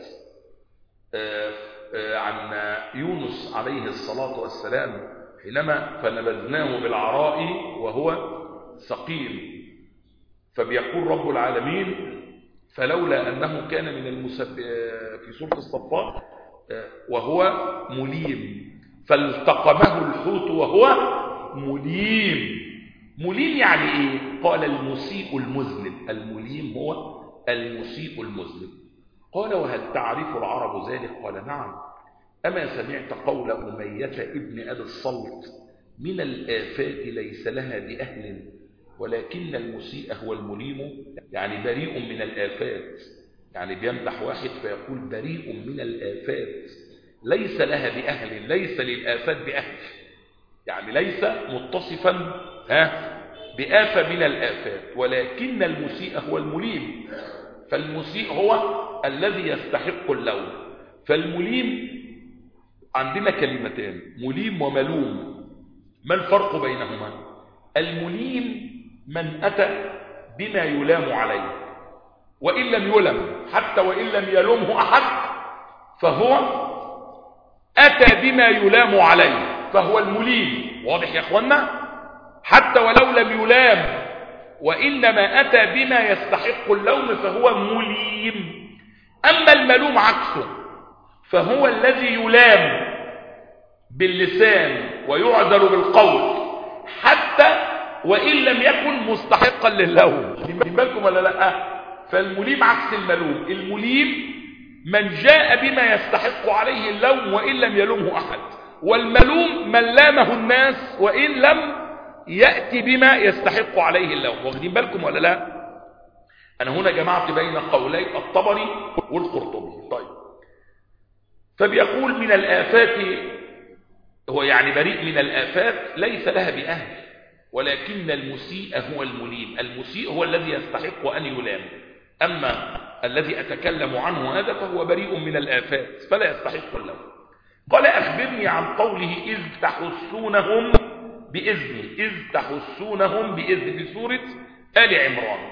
عن يونس عليه الصلاة والسلام حينما فنبذناه بالعراء وهو سقيم. فبيقول رب العالمين فلولا أنه كان من في سورة الصفات وهو مليم فالتقمه الحوت وهو مليم. مليم يعني ايه؟ قال المسيء المذنب. المليم هو المسيء المذنب. قال وهل تعرف العرب ذلك؟ قال نعم. أما سمعت قول أمية ابن أبي الصلت من الآفات ليس لها بأهل ولكن المسيء هو المليم، يعني بريء من الآفات. يعني بيمدح واحد فيقول بريء من الآفات ليس لها بأهل، ليس للآفات بأهل، يعني ليس متصفا بآفة من الآفات، ولكن المسيء هو المليم. فالمسيء هو الذي يستحق اللوم. فالمليم عندنا كلمتان مليم وملوم. ما الفرق بينهما؟ المليم من أتى بما يلام عليه وإن لم يلم، حتى وإن لم يلومه أحد فهو أتى بما يلام عليه فهو المليم. واضح يا أخوانا؟ حتى ولو لم يلام وإنما أتى بما يستحق اللوم فهو مليم. أما الملوم عكسه، فهو الذي يلام باللسان ويعذر بالقول حتى وإن لم يكن مستحقا للوم. من بالكم ولا لا؟ فالمليم عكس الملوم. المليم من جاء بما يستحق عليه اللوم وإن لم يلومه أحد، والملوم من لامه الناس وإن لم يأتي بما يستحق عليه اللوم. واخدين بالكم ولا لا؟ أنا هنا جمعت بين قولي الطبري والقرطبي. طيب، فبيقول من الآفات هو يعني بريء من الآفات ليس لها بأهل، ولكن المسيء هو المليم. المسيء هو الذي يستحق أن يلام، أما الذي أتكلم عنه هذا فهو بريء من الآفات فلا يستحق اللوم. قال أخبرني عن قوله إذ تحسونهم بإذني. إذ تحسونهم بإذن في سورة آل عمران.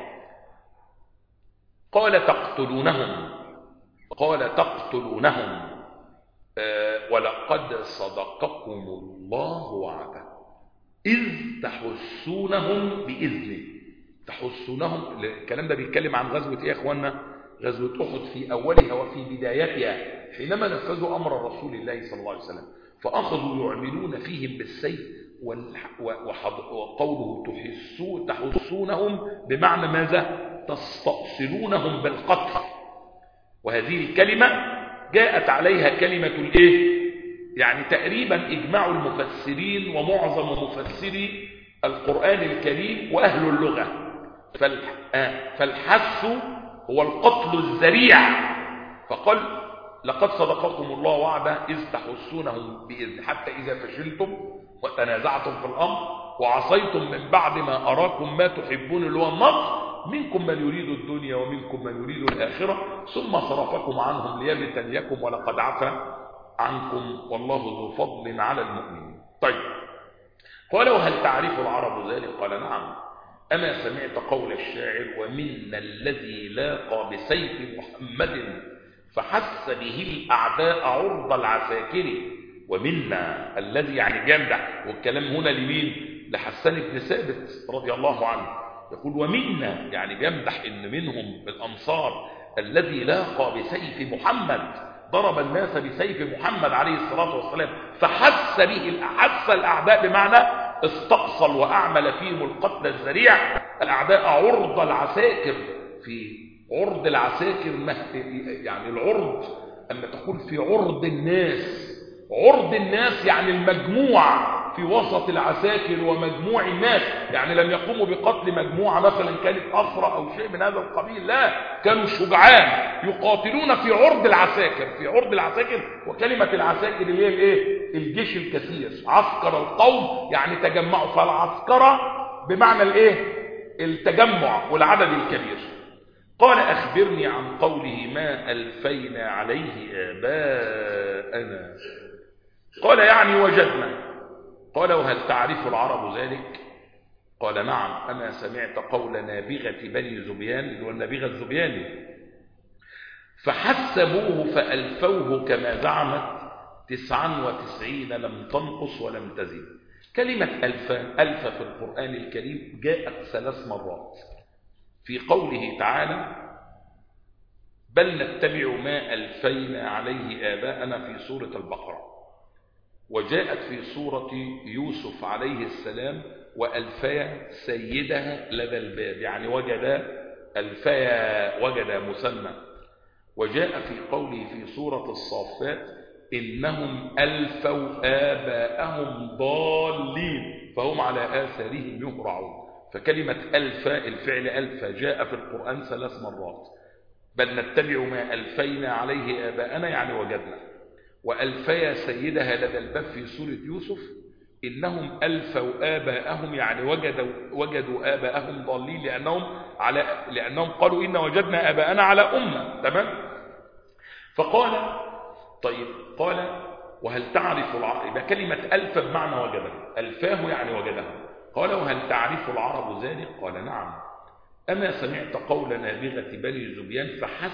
قال تقتلونهم. قال تقتلونهم ولقد صدقكم الله وعده إذ تحسونهم بإذنه. تحسونهم، الكلام ده بيتكلم عن غزوة ايه يا اخوانا؟ غزوة أحد في أولها وفي بدايتها، حينما نفذوا أمر رسول الله صلى الله عليه وسلم فأخذوا يعملون فيهم بالسيف وقوله تحسونهم بمعنى ماذا؟ تستأصلونهم بالقتل. وهذه الكلمة جاءت عليها كلمة الايه؟ يعني تقريبا اجماع المفسرين ومعظم مفسري القرآن الكريم واهل اللغة، فالحث هو القتل الذريع. فقال لقد صدقكم الله وعده إذ تحسونهم بإذن حتى إذا فشلتم وتنازعتم في الأمر وعصيتم من بعد ما أراكم ما تحبون اللي هو النصر، منكم من يريد الدنيا ومنكم من يريد الآخرة ثم صرفكم عنهم ليبتليكم ولقد عفا عنكم والله ذو فضل على المؤمنين. طيب، قال وهل تعرف العرب ذلك؟ قال نعم. أما سمعت قول الشاعر ومنا الذي لاقى بسيف محمد فحس به الأعداء عرض العساكر. ومنا الذي يعني جامدح، والكلام هنا لمين؟ لحسان بن ثابت رضي الله عنه، يقول ومنا يعني جامدح إن منهم الأنصار الذي لاقى بسيف محمد، ضرب الناس بسيف محمد عليه الصلاة والسلام فحس به حس الأعداء بمعنى استأصل وأعمل فيهم القتل الذريع الأعداء عرض العساكر. في عرض العساكر يعني العرض أما تقول في عرض الناس، عرض الناس يعني المجموع في وسط العساكر ومجموع الناس، يعني لم يقوموا بقتل مجموعة مثلا كانت أسرى أو شيء من هذا القبيل، لا، كانوا شجعان يقاتلون في عرض العساكر. في عرض العساكر، وكلمة العساكر اللي هي الايه؟ الجيش الكثير، عسكر القوم يعني تجمعوا، فالعسكرة بمعنى الايه؟ التجمع والعدد الكبير. قال أخبرني عن قوله ما ألفينا عليه آباءنا. قال يعني وجدنا. قال وهل تعرف العرب ذلك؟ قال نعم. أما سمعت قول نابغة بني زبيان اللي هو النابغة الزبياني فحسبوه فألفوه كما زعمت 99 لم تنقص ولم تزد. كلمة ألف في القرآن الكريم جاءت 3 مرات في قوله تعالى بل نتبع ما ألفينا عليه آباءنا في سورة البقرة، وجاءت في سورة يوسف عليه السلام وألفيا سيدها لدى الباب، يعني وجد ألفيا وجد مثنى. وجاء في قوله في سورة الصافات إنهم ألفوا آباءهم ضالين فهم على آثارهم يهرعون. فكلمة ألف الفعل ألف جاء في القرآن 3 مرات. بل نتبع ما ألفينا عليه آباءنا يعني وجدنا، وألفيا سيدها لدى الباب في سورة يوسف إنهم ألفوا آباءهم يعني وجدوا آباءهم ضالين لأنهم قالوا إن وجدنا آباءنا على أمة. تمام. فقال طيب، قال وهل تعرف العرب؟ كلمة ألف بمعنى وجده، ألفاه يعني وجده. قال وهل تعرف العرب ذلك؟ قال نعم. أما سمعت قول نابغة بني زبيان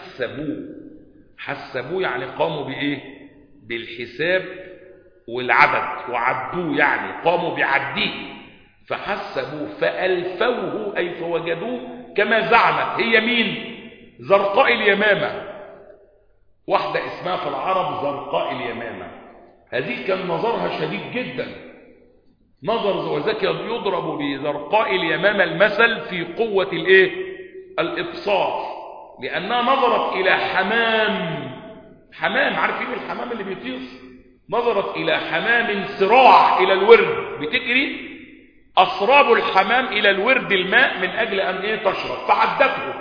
حسبوه يعني قاموا بإيه؟ بالحساب والعدد وعدوه، يعني قاموا بعده. فحسبوه فألفوه أي فوجدوه كما زعمت. هي مين؟ زرقاء اليمامة، واحدة اسمها في العرب زرقاء اليمامة. هذه كان نظرها شديد جدا، نظر وذاك يضرب بزرقاء اليمامة المثل في قوة الايه؟ الابصار، لانها نظرت الى حمام، عارفين الحمام اللي بيطير؟ نظرت الى حمام سراع الى الورد، بتجري اسراب الحمام الى الورد الماء من اجل ان ايه؟ تشرب. فعدته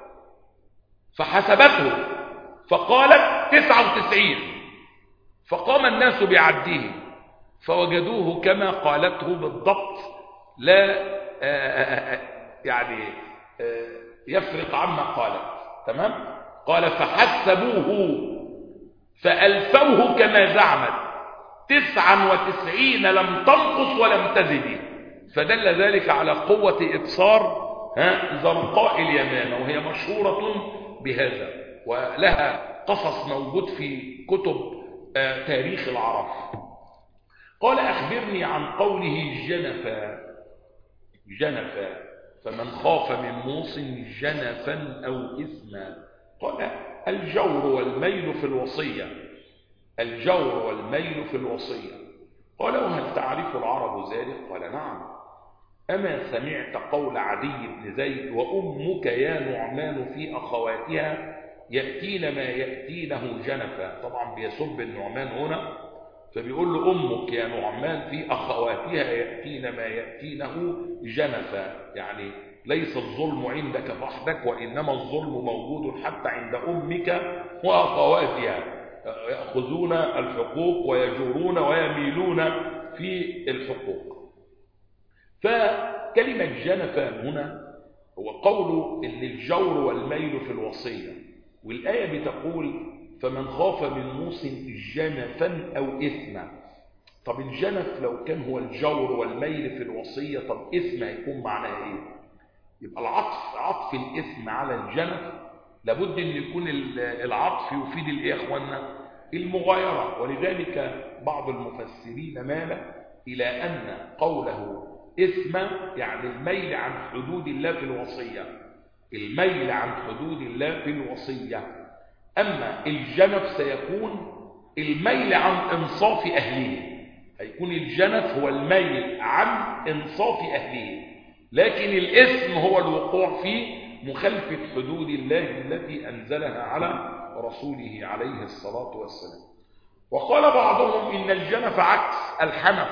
فحسبته فقالت 99. فقام الناس بعده فوجدوه كما قالته بالضبط، لا يعني يفرق عما قالت. تمام. قال فحسبوه فألفوه كما زعمت 99 لم تنقص ولم تزد. فدل ذلك على قوة إبصار زرقاء اليمامة، وهي مشهورة بهذا ولها قصص موجود في كتب تاريخ العرب. قال أخبرني عن قوله جنفا فمن خاف من موص جنفا أو إثما. قال الجور والميل في الوصية، الجور والميل في الوصية. قال وهل تعرف العرب ذلك؟ قال نعم. أما سمعت قول عدي بن زيد وأمك يا نعمان في أخواتها يأتين ما يأتينه جنفا. طبعا بيسب النعمان هنا، فبيقول له أمك يا نعمان في أخواتها يأتين ما يأتينه جنفا، يعني ليس الظلم عندك وحدك، وإنما الظلم موجود حتى عند أمك وأخواتها، يأخذون الحقوق ويجورون ويميلون في الحقوق. فكلمة جنفا هنا هو قوله إن الجور والميل في الوصية، والآية بتقول فمن خاف من موص جنفا أو إثما. طب الجنف لو كان هو الجور والميل في الوصية، طب إثم هيكون معناه إيه؟ يبقى عطف الإثم على الجنف لابد أن يكون العطف يفيد الإيه يا أخوانا؟ المغايرة. ولذلك بعض المفسرين مال إلى أن قوله إثم يعني الميل عن حدود الله في الوصية، الميل عن حدود الله في الوصية. أما الجنف سيكون الميل عن إنصاف أهله، هيكون الجنف هو الميل عن إنصاف أهله، لكن الإثم هو الوقوع في مخالفة حدود الله التي أنزلها على رسوله عليه الصلاة والسلام. وقال بعضهم إن الجنف عكس الحنف،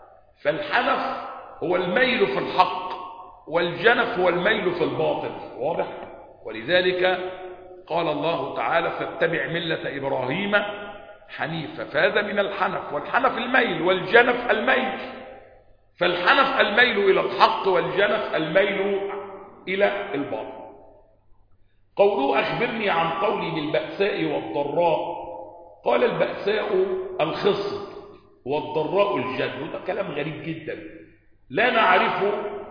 فالحنف هو الميل في الحق والجنف هو الميل في الباطل. واضح؟ ولذلك قال الله تعالى فاتبع ملة إبراهيم حنيفا، فهذا من الحنف، والحنف الميل والجنف الميل، فالحنف الميل إلى الحق والجنف الميل إلى الباطل. قوله أخبرني عن قولي بالبأساء والضراء، قال البأساء الخصب والضراء الجد، وده كلام غريب جدا لا نعرفه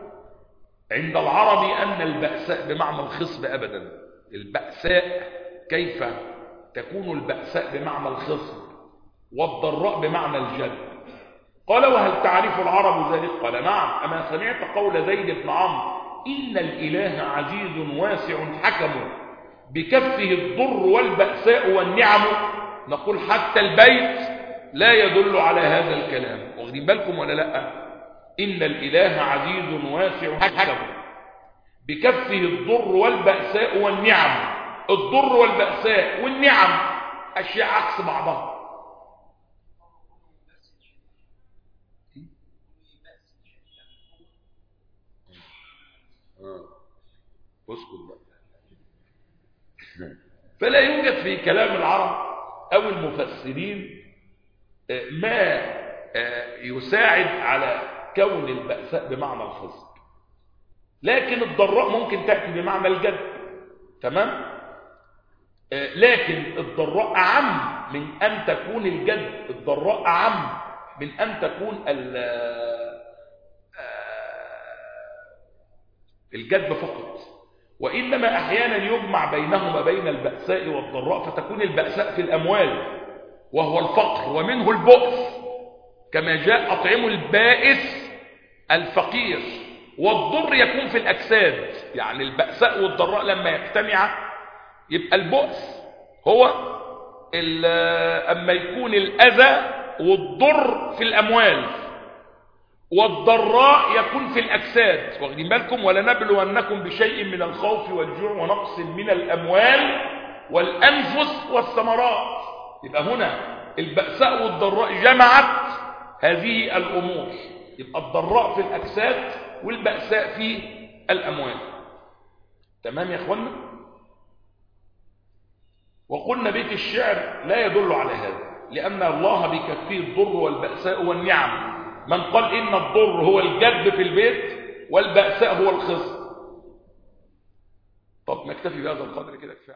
عند العرب أن البأساء بمعنى الخصب أبدا. البأساء كيف تكون البأساء بمعنى الخصب والضراء بمعنى الجد؟ قال وهل تعرف العرب ذلك؟ قال نعم. أما سمعت قول زيد بن عمرو إن الإله عزيز واسع حكم بكفه الضر والبأساء والنعم؟ نقول حتى البيت لا يدل على هذا الكلام. واخدين بالكم ولا لا؟ إن الإله عزيز واسع حكم بكفه الضر والبأساء والنعم. الضر والبأساء والنعم أشياء عكس بعضها. اسكت بقى. فلا يوجد في كلام العرب أو المفسرين ما يساعد على كون البأساء بمعنى الخصب، لكن الضراء ممكن تأتي بمعنى الجد، تمام؟ لكن الضراء أعم من أن تكون الجد، الضراء أعم من أن تكون الجد فقط، وإنما أحيانا يجمع بينهما بين البأساء والضراء، فتكون البأساء في الأموال وهو الفقر، ومنه البؤس كما جاء أطعموا البائس الفقير، والضر يكون في الأجساد، يعني البأساء والضراء لما يجتمع يبقى البؤس هو أما يكون الأذى والضر في الأموال، والضراء يكون في الأجساد. واخدين بالكم؟ ولنبلونكم بشيء من الخوف والجوع ونقص من الأموال والأنفس والثمرات. يبقى هنا البأساء والضراء جمعت هذه الأمور، يبقى الضراء في الأجساد والبأساء في الأموال. تمام يا أخوانا؟ وقلنا بيت الشعر لا يدل على هذا، لأن الله بكفيه الضر والبأساء والنعم. من قال إن الضر هو الجد في البيت والبأساء هو الخصب. طب نكتفي بهذا القدر كده كفاية.